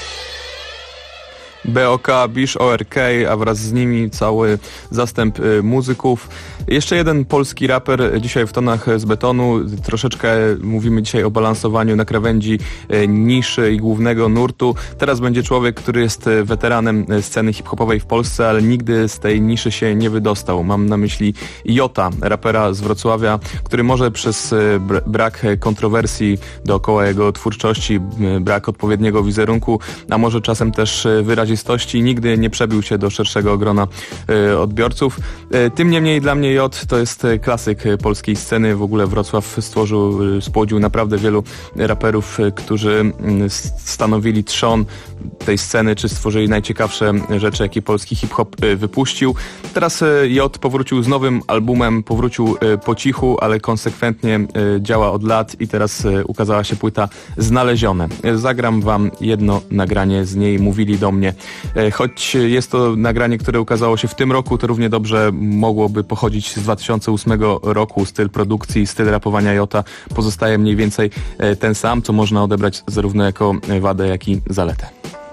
BOK, Bisz, ORK, a wraz z nimi cały zastęp muzyków. Jeszcze jeden polski raper dzisiaj w tonach z betonu. Troszeczkę mówimy dzisiaj o balansowaniu na krawędzi niszy i głównego nurtu. Teraz będzie człowiek, który jest weteranem sceny hip-hopowej w Polsce, ale nigdy z tej niszy się nie wydostał. Mam na myśli Jota, rapera z Wrocławia, który może przez brak kontrowersji dookoła jego twórczości, brak odpowiedniego wizerunku, a może czasem też wyrazistości, nigdy nie przebił się do szerszego grona odbiorców. Tym niemniej dla mnie J to jest klasyk polskiej sceny. W ogóle Wrocław spłodził naprawdę wielu raperów, którzy stanowili trzon tej sceny, czy stworzyli najciekawsze rzeczy, jakie polski hip-hop wypuścił. Teraz J powrócił z nowym albumem, powrócił po cichu, ale konsekwentnie działa od lat i teraz ukazała się płyta Znalezione. Zagram wam jedno nagranie z niej, Mówili do mnie. Choć jest to nagranie, które ukazało się w tym roku, to równie dobrze mogłoby pochodzić z 2008 roku. Styl produkcji, styl rapowania Jota pozostaje mniej więcej ten sam, co można odebrać zarówno jako wadę, jak i zaletę.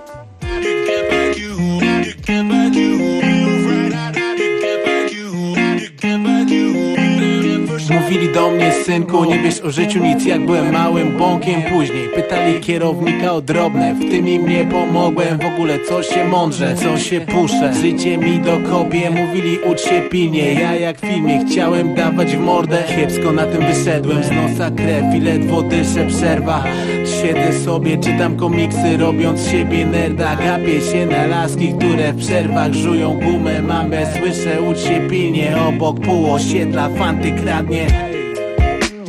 Mówili do mnie, synku, nie wiesz o życiu nic, jak byłem małym bąkiem. Później pytali kierownika o drobne, w tym im nie pomogłem. W ogóle co się mądrze, co się puszę, życie mi dokopie. Mówili ucz się pilnie, ja jak w filmie chciałem dawać w mordę. Kiepsko na tym wyszedłem, z nosa krew i ledwo dyszę, przerwa. Siedzę sobie, czytam komiksy, robiąc z siebie nerda. Gapię się na laski, które w przerwach żują gumę. Mamę słyszę, ucz się pilnie, obok pół osiedla fanty kradnie.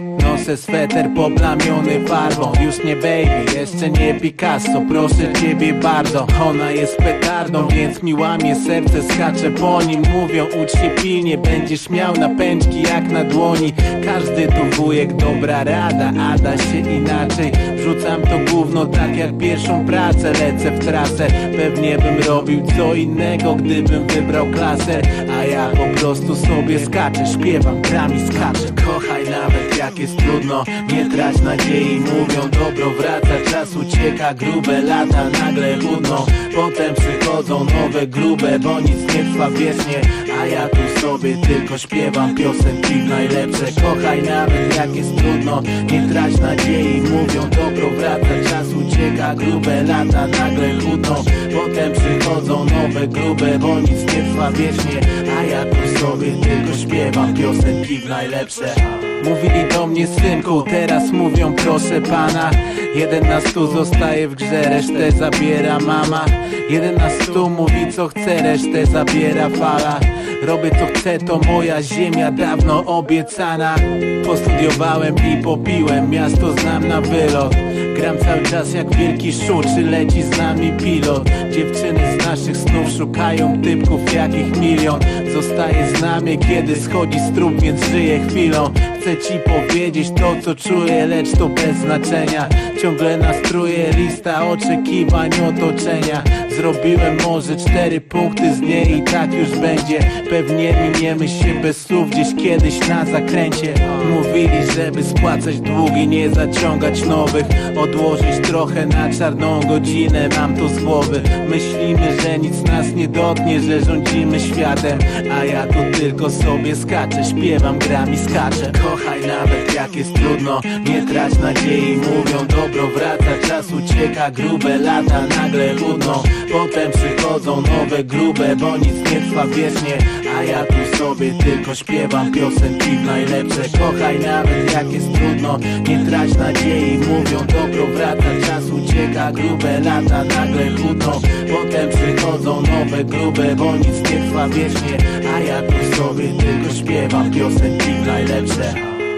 ręce sweter poplamiony farbą. Już nie baby, jeszcze nie Picasso, proszę ciebie bardzo. Ona jest petardą, więc mi łamie serce, skacze po nim. Mówią ucz się pilnie, będziesz miał napęczki jak na dłoni. Każdy tu wujek, dobra rada, a da się inaczej. Wrzucam to gówno tak jak pierwszą pracę, lecę w trasę. Pewnie bym robił co innego, gdybym wybrał klasę. A ja po prostu sobie skaczę, śpiewam, gram i skaczę. Kochaj nawet jak jest trudno, nie trać nadziei. Mówią dobro wraca, czas ucieka, grube lata nagle chudną. Potem przychodzą nowe grube, bo nic nie trwa wiecznie. A ja tu sobie tylko śpiewam piosenki najlepsze. Kochaj nawet jak jest trudno, nie trać nadziei. Mówią dobro wraca, czas ucieka, grube lata nagle chudną. Potem przychodzą nowe grube, bo nic nie trwa wiecznie. A ja tu sobie tylko śpiewam piosenki najlepsze. Mówili do mnie synku, teraz mówią proszę pana. 1 na 100 zostaje w grze, resztę zabiera mama. 1 na 100 mówi co chce, resztę zabiera fala. Robię co chcę, to moja ziemia dawno obiecana. Postudiowałem i popiłem, miasto znam na wylot. Gram cały czas jak wielki szu, czy leci z nami pilot. Dziewczyny z naszych snów szukają typków jakich milion. Zostaje z nami kiedy schodzi strób, więc żyję chwilą. Chcę ci powiedzieć to co czuję, lecz to bez znaczenia. Ciągle nastruje lista oczekiwań otoczenia. Zrobiłem może 4 punkty z niej i tak już będzie. Pewnie miniemy się bez słów gdzieś kiedyś na zakręcie. Mówili, żeby spłacać długi, nie zaciągać nowych. Odłożyć trochę na czarną godzinę, mam to z głowy. Myślimy, że nic nas nie dotknie, że rządzimy światem. A ja tu tylko sobie skaczę, śpiewam, gram i skaczę. Kochaj nawet jak jest trudno, nie trać nadziei. Mówią dobro wraca, czas ucieka, grube lata nagle chudną. Potem przychodzą nowe grube, bo nic nie trwa wiecznie. A ja tu sobie tylko śpiewam piosenki najlepsze. Kochaj nawet jak jest trudno, nie trać nadziei. Mówią dobro wraca, czas ucieka, grube lata nagle chudną. Potem przychodzą nowe grube, bo nic nie trwa wiecznie. A ja tu sobie tylko śpiewam piosenki najlepsze.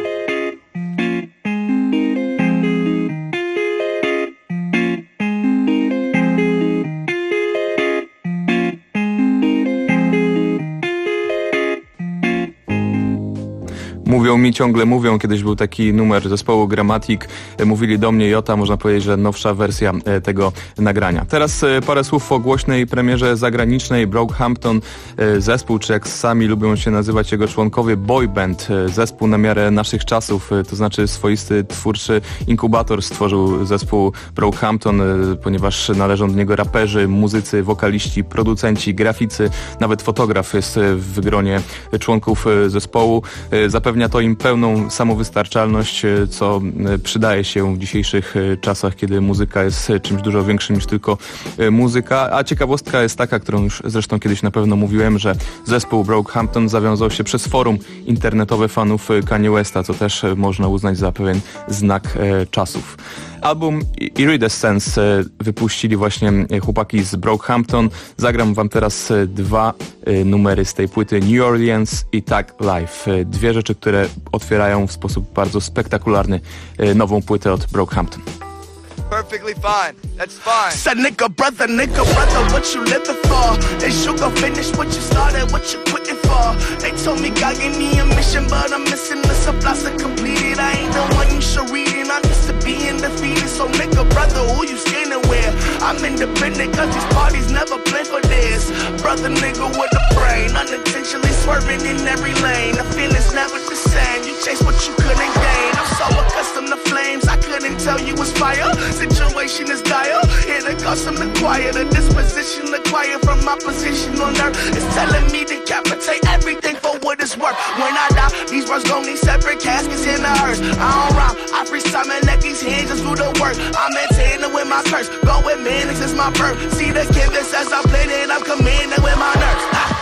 Mówią mi, ciągle mówią. Kiedyś był taki numer zespołu Gramatik. Mówili do mnie Jota, można powiedzieć, że nowsza wersja tego nagrania. Teraz parę słów o głośnej premierze zagranicznej. Brockhampton, zespół, czy jak sami lubią się nazywać jego członkowie, boy band. Zespół na miarę naszych czasów, to znaczy swoisty twórczy inkubator stworzył zespół Brockhampton, ponieważ należą do niego raperzy, muzycy, wokaliści, producenci, graficy, nawet fotograf jest w gronie członków zespołu. Zapewnia to im pełną samowystarczalność, co przydaje się w dzisiejszych czasach, kiedy muzyka jest czymś dużo większym niż tylko muzyka. A ciekawostka jest taka, którą już zresztą kiedyś na pewno mówiłem, że zespół Brockhampton zawiązał się przez forum internetowe fanów Kanye Westa, co też można uznać za pewien znak czasów. Album Iridescence wypuścili właśnie chłopaki z Brockhampton. Zagram wam teraz 2 numery z tej płyty, New Orleans i Tag Life. 2 rzeczy, które otwierają w sposób bardzo spektakularny nową płytę od Brockhampton. Perfectly fine, that's fine. Said nigga brother, what you living for? They sugar finish what you started, what you quitting for? They told me God gave me a mission, but I'm missing the supplies to complete it. I ain't the one you should read it, I'm used to being defeated. So nigga brother, who you standing with? I'm independent cause these parties never play for this. Brother nigga with a brain, unintentionally swerving in every lane. The feeling's never the same, you chase what you couldn't gain. I'm so accustomed to flames, I couldn't tell you it's fire. Situation is dire, here to custom the quiet. The disposition acquired from my position on earth is telling me to decapitate everything for what it's worth. When I die, these words gon' need separate caskets in the hearse. I don't rhyme, I freestyle and let these hands just do the work. I'm maintaining with my curse, go with man, this is my birth. See the canvas as I play it, I'm commanding with my nerves.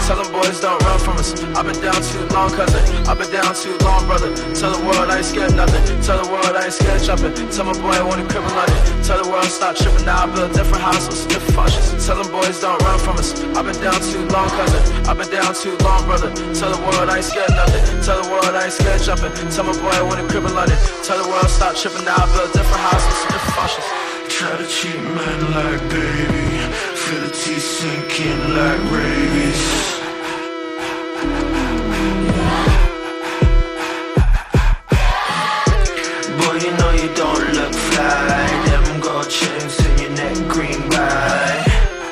Tell them boys don't run from us. I've been down too long, cousin. I've been down too long, brother. Tell the world I ain't scared nothing. Tell the world I ain't scared jumping. Tell my boy I want a crib in London. Tell the world stop tripping. Now I build different houses, different functions. Tell them boys don't run from us. I've been down too long, cousin. I've been down too long, brother. Tell the world I ain't scared nothing. Tell the world I ain't scared jumping. Tell my boy I want a crib in London. Tell the world stop tripping. Now I build different houses, different functions. Try to treat men like baby. Feel the teeth sinking like rabies. Boy, you know you don't look fly. Them gold chains in your neck, green by.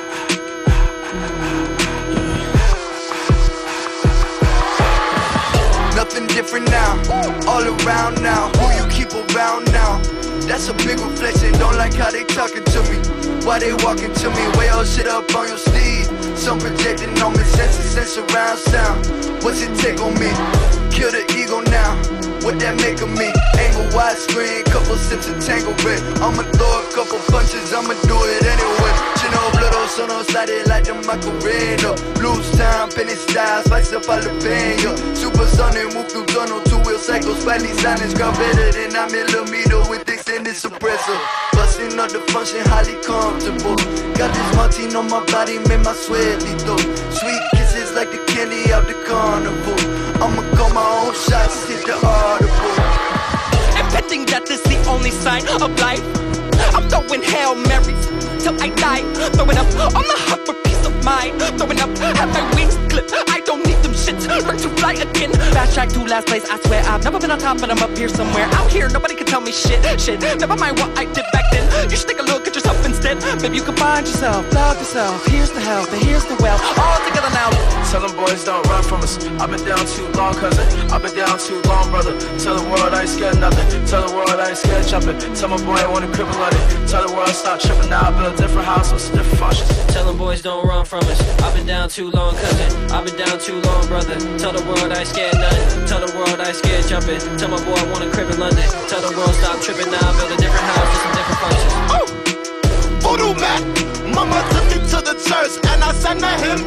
Nothing different now, all around now. Who you keep around now? That's a big reflection, don't like how they talking to me. Why they walking to me, way all shit up on your sleeve. Some projecting on me, sense around sound. What's it take on me? Kill the ego now, what that make of me? Angle widescreen, couple sips of tango red. I'ma throw a couple punches, I'ma do it anyway. Chino blood sono slide like the Macarena. Blues time, penny style, spice up jalapeno. Supersonic, move through tunnel, two-wheel cycle. Spidey silence, ground better than a millimeter with extended suppressor. Busting up the function, highly comfortable. Got this Martine on my body, made my sweat lethal. Sweet kisses like the candy out the carnival. I'ma call my own shots, hit the audible. Impending death is the only sign of life. I'm throwing Hail Marys till I die. Throwing up on the hunt for peace of mind. Throwing up, have my wings clipped. I don't need them shits, learn to fly again. Fast track to last place, I swear I've never been on top, but I'm up here somewhere. Out here, nobody can tell me shit. Never mind what I did back then. You should take a look at yourself instead. Maybe you can find yourself, love yourself. Here's the health and here's the wealth, all together now. Tell them boys don't run from us. I've been down too long, cousin. I've been down too long, brother. Tell the world I ain't scared nothing. Tell the world I ain't scared jumping. Tell my boy I want a crib in London. Tell the world stop tripping. Now I build different houses, different functions. Tell them boys don't run from us. I've been down too long, cousin. I've been down too long, brother. Tell the world I ain't scared nothing. Tell the world I ain't scared jumping. Tell my boy I want a crib in London. Tell the world stop tripping. Now I build a different house with some different functions. Voodoo man, mama took me to the church and I sang to him.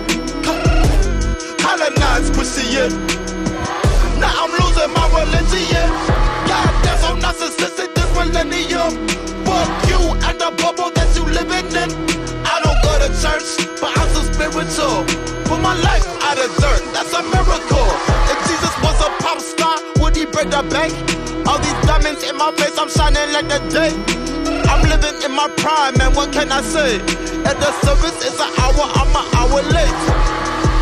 Colonized Christian. Now I'm losing my religion. God, they're so narcissistic, this millennium. Fuck you and the bubble that you living in. I don't go to church, but I'm so spiritual. Put my life out of dirt, that's a miracle. If Jesus was a pop star, would he break the bank? All these diamonds in my face, I'm shining like the day. I'm living in my prime, man, what can I say? If the service is an hour, I'm an hour late.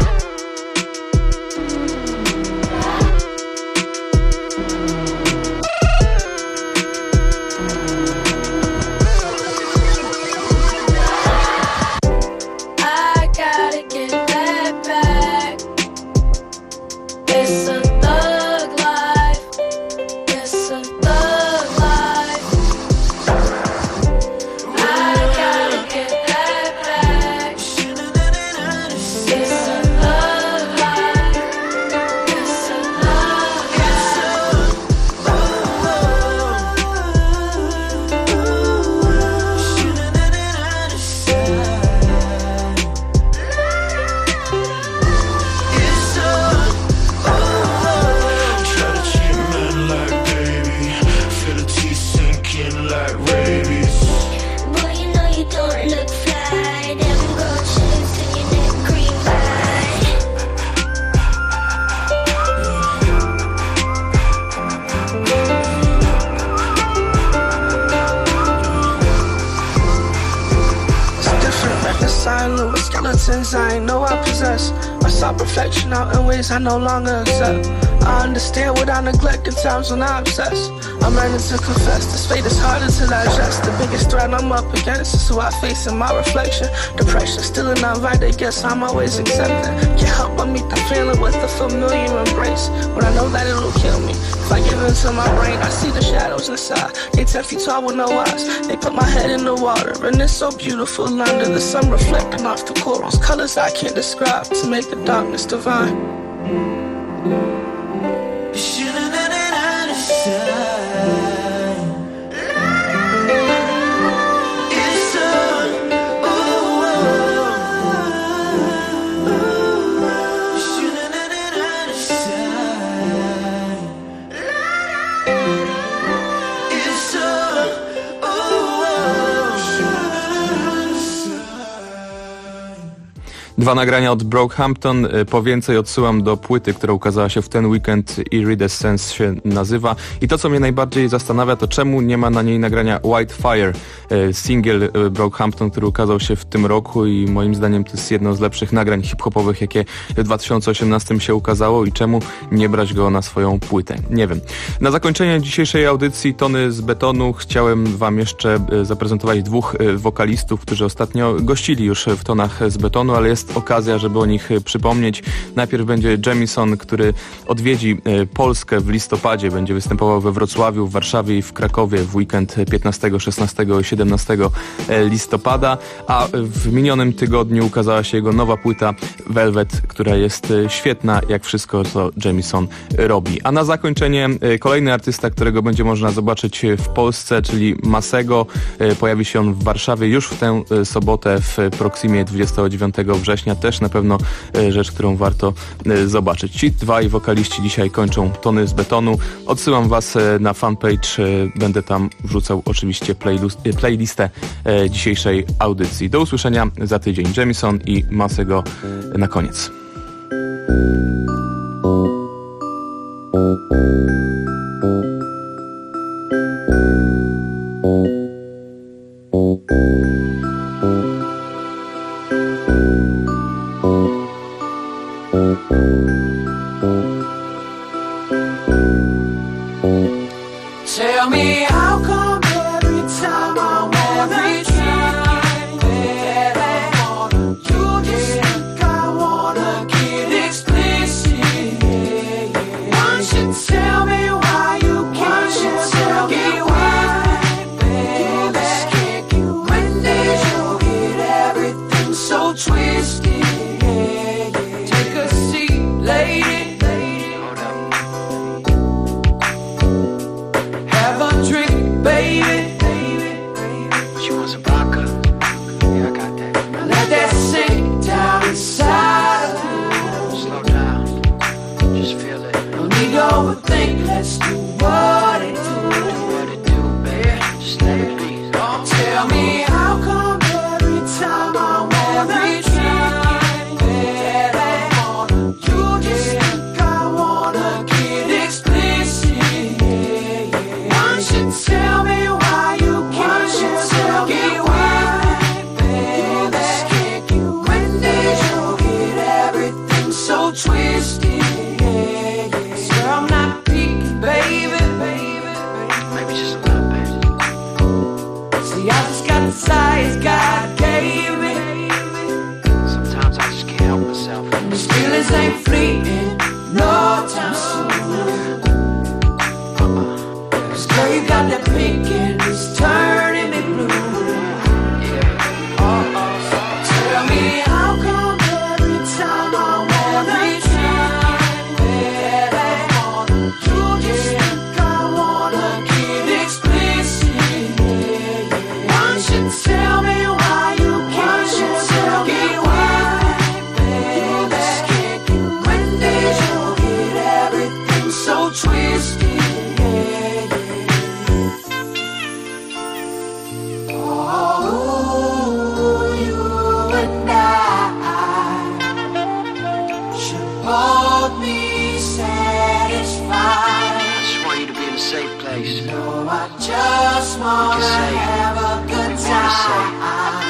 I ain't know I possess. I saw perfection out in ways I no longer accept. I understand what I neglect in times when I obsess. I'm learning to confess, this fate is harder to digest. The biggest threat I'm up against is who I face in my reflection. Depression still an uninvited guess, I'm always accepting. Can't help but meet the feeling with a familiar embrace. When I know that it'll kill me, if I give into my brain, I see the shadows inside. They 10 feet tall with no eyes. They put my head in the water, and it's so beautiful under the sun, reflecting off the corals. Colors I can't describe to make the darkness divine. 2 nagrania od Brockhampton. Po więcej odsyłam do płyty, która ukazała się w ten weekend. Iridescence się nazywa. I to, co mnie najbardziej zastanawia, to czemu nie ma na niej nagrania White Fire, singiel Brockhampton, który ukazał się w tym roku i moim zdaniem to jest jedno z lepszych nagrań hip-hopowych, jakie w 2018 się ukazało i czemu nie brać go na swoją płytę. Nie wiem. Na zakończenie dzisiejszej audycji Tony z Betonu chciałem wam jeszcze zaprezentować 2 wokalistów, którzy ostatnio gościli już w Tonach z Betonu, ale jest okazja, żeby o nich przypomnieć. Najpierw będzie Jamison, który odwiedzi Polskę w listopadzie. Będzie występował we Wrocławiu, w Warszawie i w Krakowie w weekend 15, 16 i 17 listopada, a w minionym tygodniu ukazała się jego nowa płyta Velvet, która jest świetna, jak wszystko, co Jamison robi. A na zakończenie kolejny artysta, którego będzie można zobaczyć w Polsce, czyli Masego. Pojawi się on w Warszawie już w tę sobotę w Proximie 29 września. Też na pewno rzecz, którą warto zobaczyć. Ci 2 wokaliści dzisiaj kończą Tony z Betonu. Odsyłam was na fanpage. Będę tam wrzucał oczywiście playlistę dzisiejszej audycji. Do usłyszenia za tydzień. Jamison i Masego na koniec. Tell me how come every time I wanna try, you just think I wanna get explicit. Why don't you tell me why you can't tell me why, baby? When did you get everything so twisted? Take a seat, lady. Drink, baby. She wants some vodka. Yeah, I got that. Let that sink down inside of you. Slow down. Just feel it. No need to overthink. Let's do what it do. Do what it do, baby. Just let it be. Don't tell me how come every time I wanna try, baby, you just think I wanna get explicit. Tell me why you can't tell me why, baby. When did you get everything so twisted? Swear I'm not peeking, baby. Maybe just a little bit. See, I just got the size God gave me. Sometimes I just can't help myself. These feelings ain't fleeting, no time soon. Girl, you got that pink and it's turning me blue. Tell me how come every time I wanna try, baby, you just think I wanna get explicit. Why don't you tell me why you can't tell me why, baby? When did you get everything so twisted? Safe place. No, I just wanna have a good time.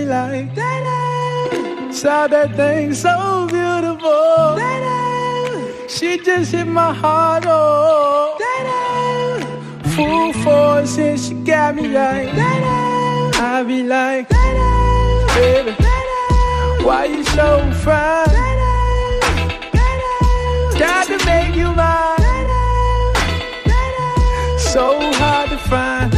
like saw that thing so beautiful. She just hit my heart, oh. Full force and she got me like I be like, baby, why you so fine? Got to make you mine. So hard to find.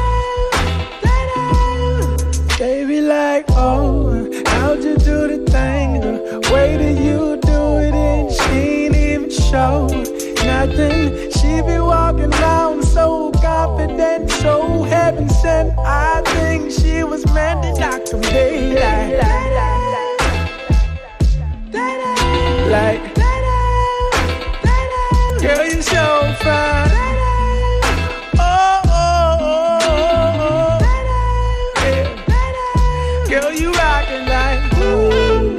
Baby like, oh, how'd you do the thing? The way that you do it and she ain't even show nothing. She be walking around so confident, so heaven sent. I think she was meant to knock them daylight. Like, girl, you so fine. Oh, oh, oh, oh, oh. Yeah. Girl, you rockin' like ooh.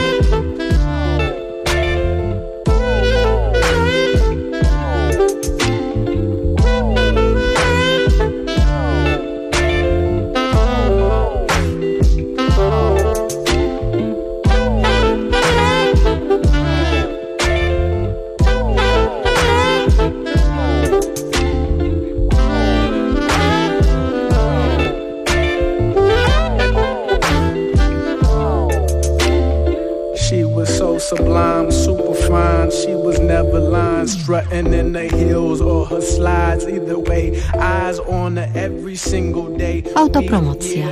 Sublime, super fine. She was never lying, strutting in the hills or her slides. Either way, eyes on her every single day. Autopromocja.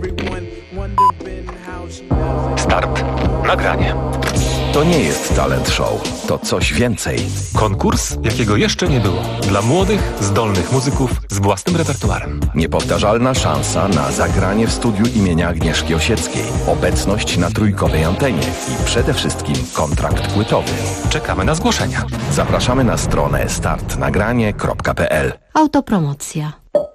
Start. Nagranie. To nie jest talent show, to coś więcej. Konkurs, jakiego jeszcze nie było. Dla młodych, zdolnych muzyków z własnym repertuarem. Niepowtarzalna szansa na zagranie w studiu imienia Agnieszki Osieckiej. Obecność na trójkowej antenie i przede wszystkim kontrakt płytowy. Czekamy na zgłoszenia. Zapraszamy na stronę startnagranie.pl. Autopromocja.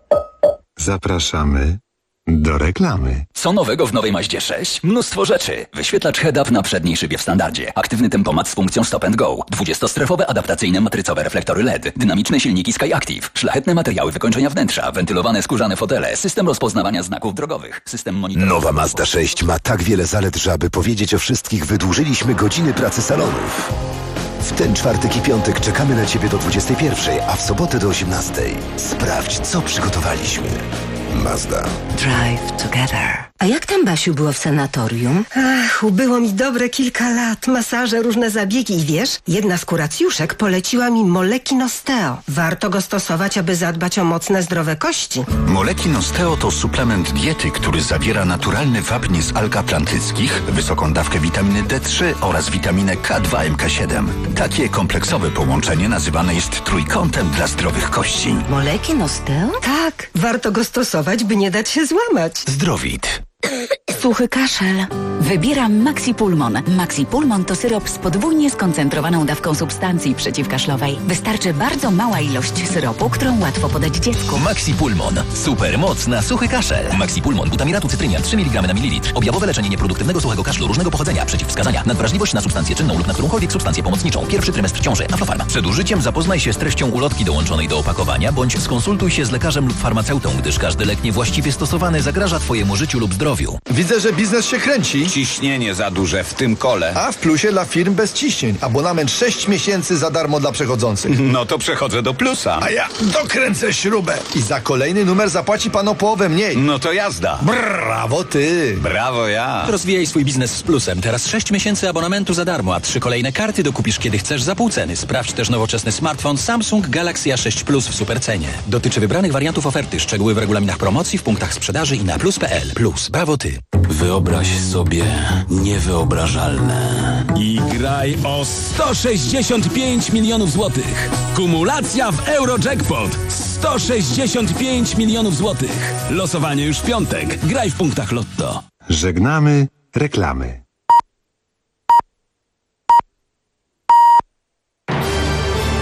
Zapraszamy do reklamy. Co nowego w nowej Mazdzie 6? Mnóstwo rzeczy. Wyświetlacz head-up na przedniej szybie w standardzie. Aktywny tempomat z funkcją stop and go. 20-strefowe adaptacyjne matrycowe reflektory LED. Dynamiczne silniki SkyActiv. Szlachetne materiały wykończenia wnętrza. Wentylowane skórzane fotele. System rozpoznawania znaków drogowych. System monitorowania. Nowa Mazda 6 ma tak wiele zalet, że aby powiedzieć o wszystkich, wydłużyliśmy godziny pracy salonów. W ten czwartek i piątek czekamy na Ciebie do 21, a w sobotę do 18. Sprawdź, co przygotowaliśmy. Mazda. Drive together. A jak tam, Basiu, było w sanatorium? Ach, ubyło mi dobre kilka lat. Masaże, różne zabiegi i wiesz, jedna z kuracjuszek poleciła mi Molekin Osteo. Warto go stosować, aby zadbać o mocne, zdrowe kości. Molekin Osteo to suplement diety, który zawiera naturalny wapń z alg atlantyckich, wysoką dawkę witaminy D3 oraz witaminę K2 MK7. Takie kompleksowe połączenie nazywane jest trójkątem dla zdrowych kości. Molekin Osteo? Tak, warto go stosować, by nie dać się złamać. Zdrowit. Suchy kaszel. Wybieram Maxipulmon. Maxipulmon to syrop z podwójnie skoncentrowaną dawką substancji przeciwkaszlowej. Wystarczy bardzo mała ilość syropu, którą łatwo podać dziecku. Maxipulmon. Super moc na suchy kaszel. Maxipulmon. Butamiratu cytrynia 3 mg na mililitr. Objawowe leczenie nieproduktywnego suchego kaszlu różnego pochodzenia. Przeciwwskazania. Nadwrażliwość na substancję czynną lub na którąkolwiek substancję pomocniczą. Pierwszy trymestr ciąży. Aflofarma. Przed użyciem zapoznaj się z treścią ulotki dołączonej do opakowania, bądź skonsultuj się z lekarzem lub farmaceutą, gdyż każdy lek niewłaściwie stosowany zagraża Twojemu życiu lub zdrowiu. Widzę, że biznes się kręci. Ciśnienie za duże w tym kole. A w plusie dla firm bez ciśnień. Abonament 6 miesięcy za darmo dla przechodzących. No to przechodzę do plusa. A ja dokręcę śrubę. I za kolejny numer zapłaci pan o połowę mniej. No to jazda. Brawo ty. Brawo ja. Rozwijaj swój biznes z plusem. Teraz 6 miesięcy abonamentu za darmo, a 3 kolejne karty dokupisz kiedy chcesz za pół ceny. Sprawdź też nowoczesny smartfon Samsung Galaxy A6 Plus w supercenie. Dotyczy wybranych wariantów oferty. Szczegóły w regulaminach promocji, w punktach sprzedaży i na plus.pl. Plus. Brawo ty. Wyobraź sobie niewyobrażalne. I graj o 165 milionów złotych. Kumulacja w Eurojackpot. 165 milionów złotych. Losowanie już w piątek. Graj w punktach Lotto. Żegnamy reklamy.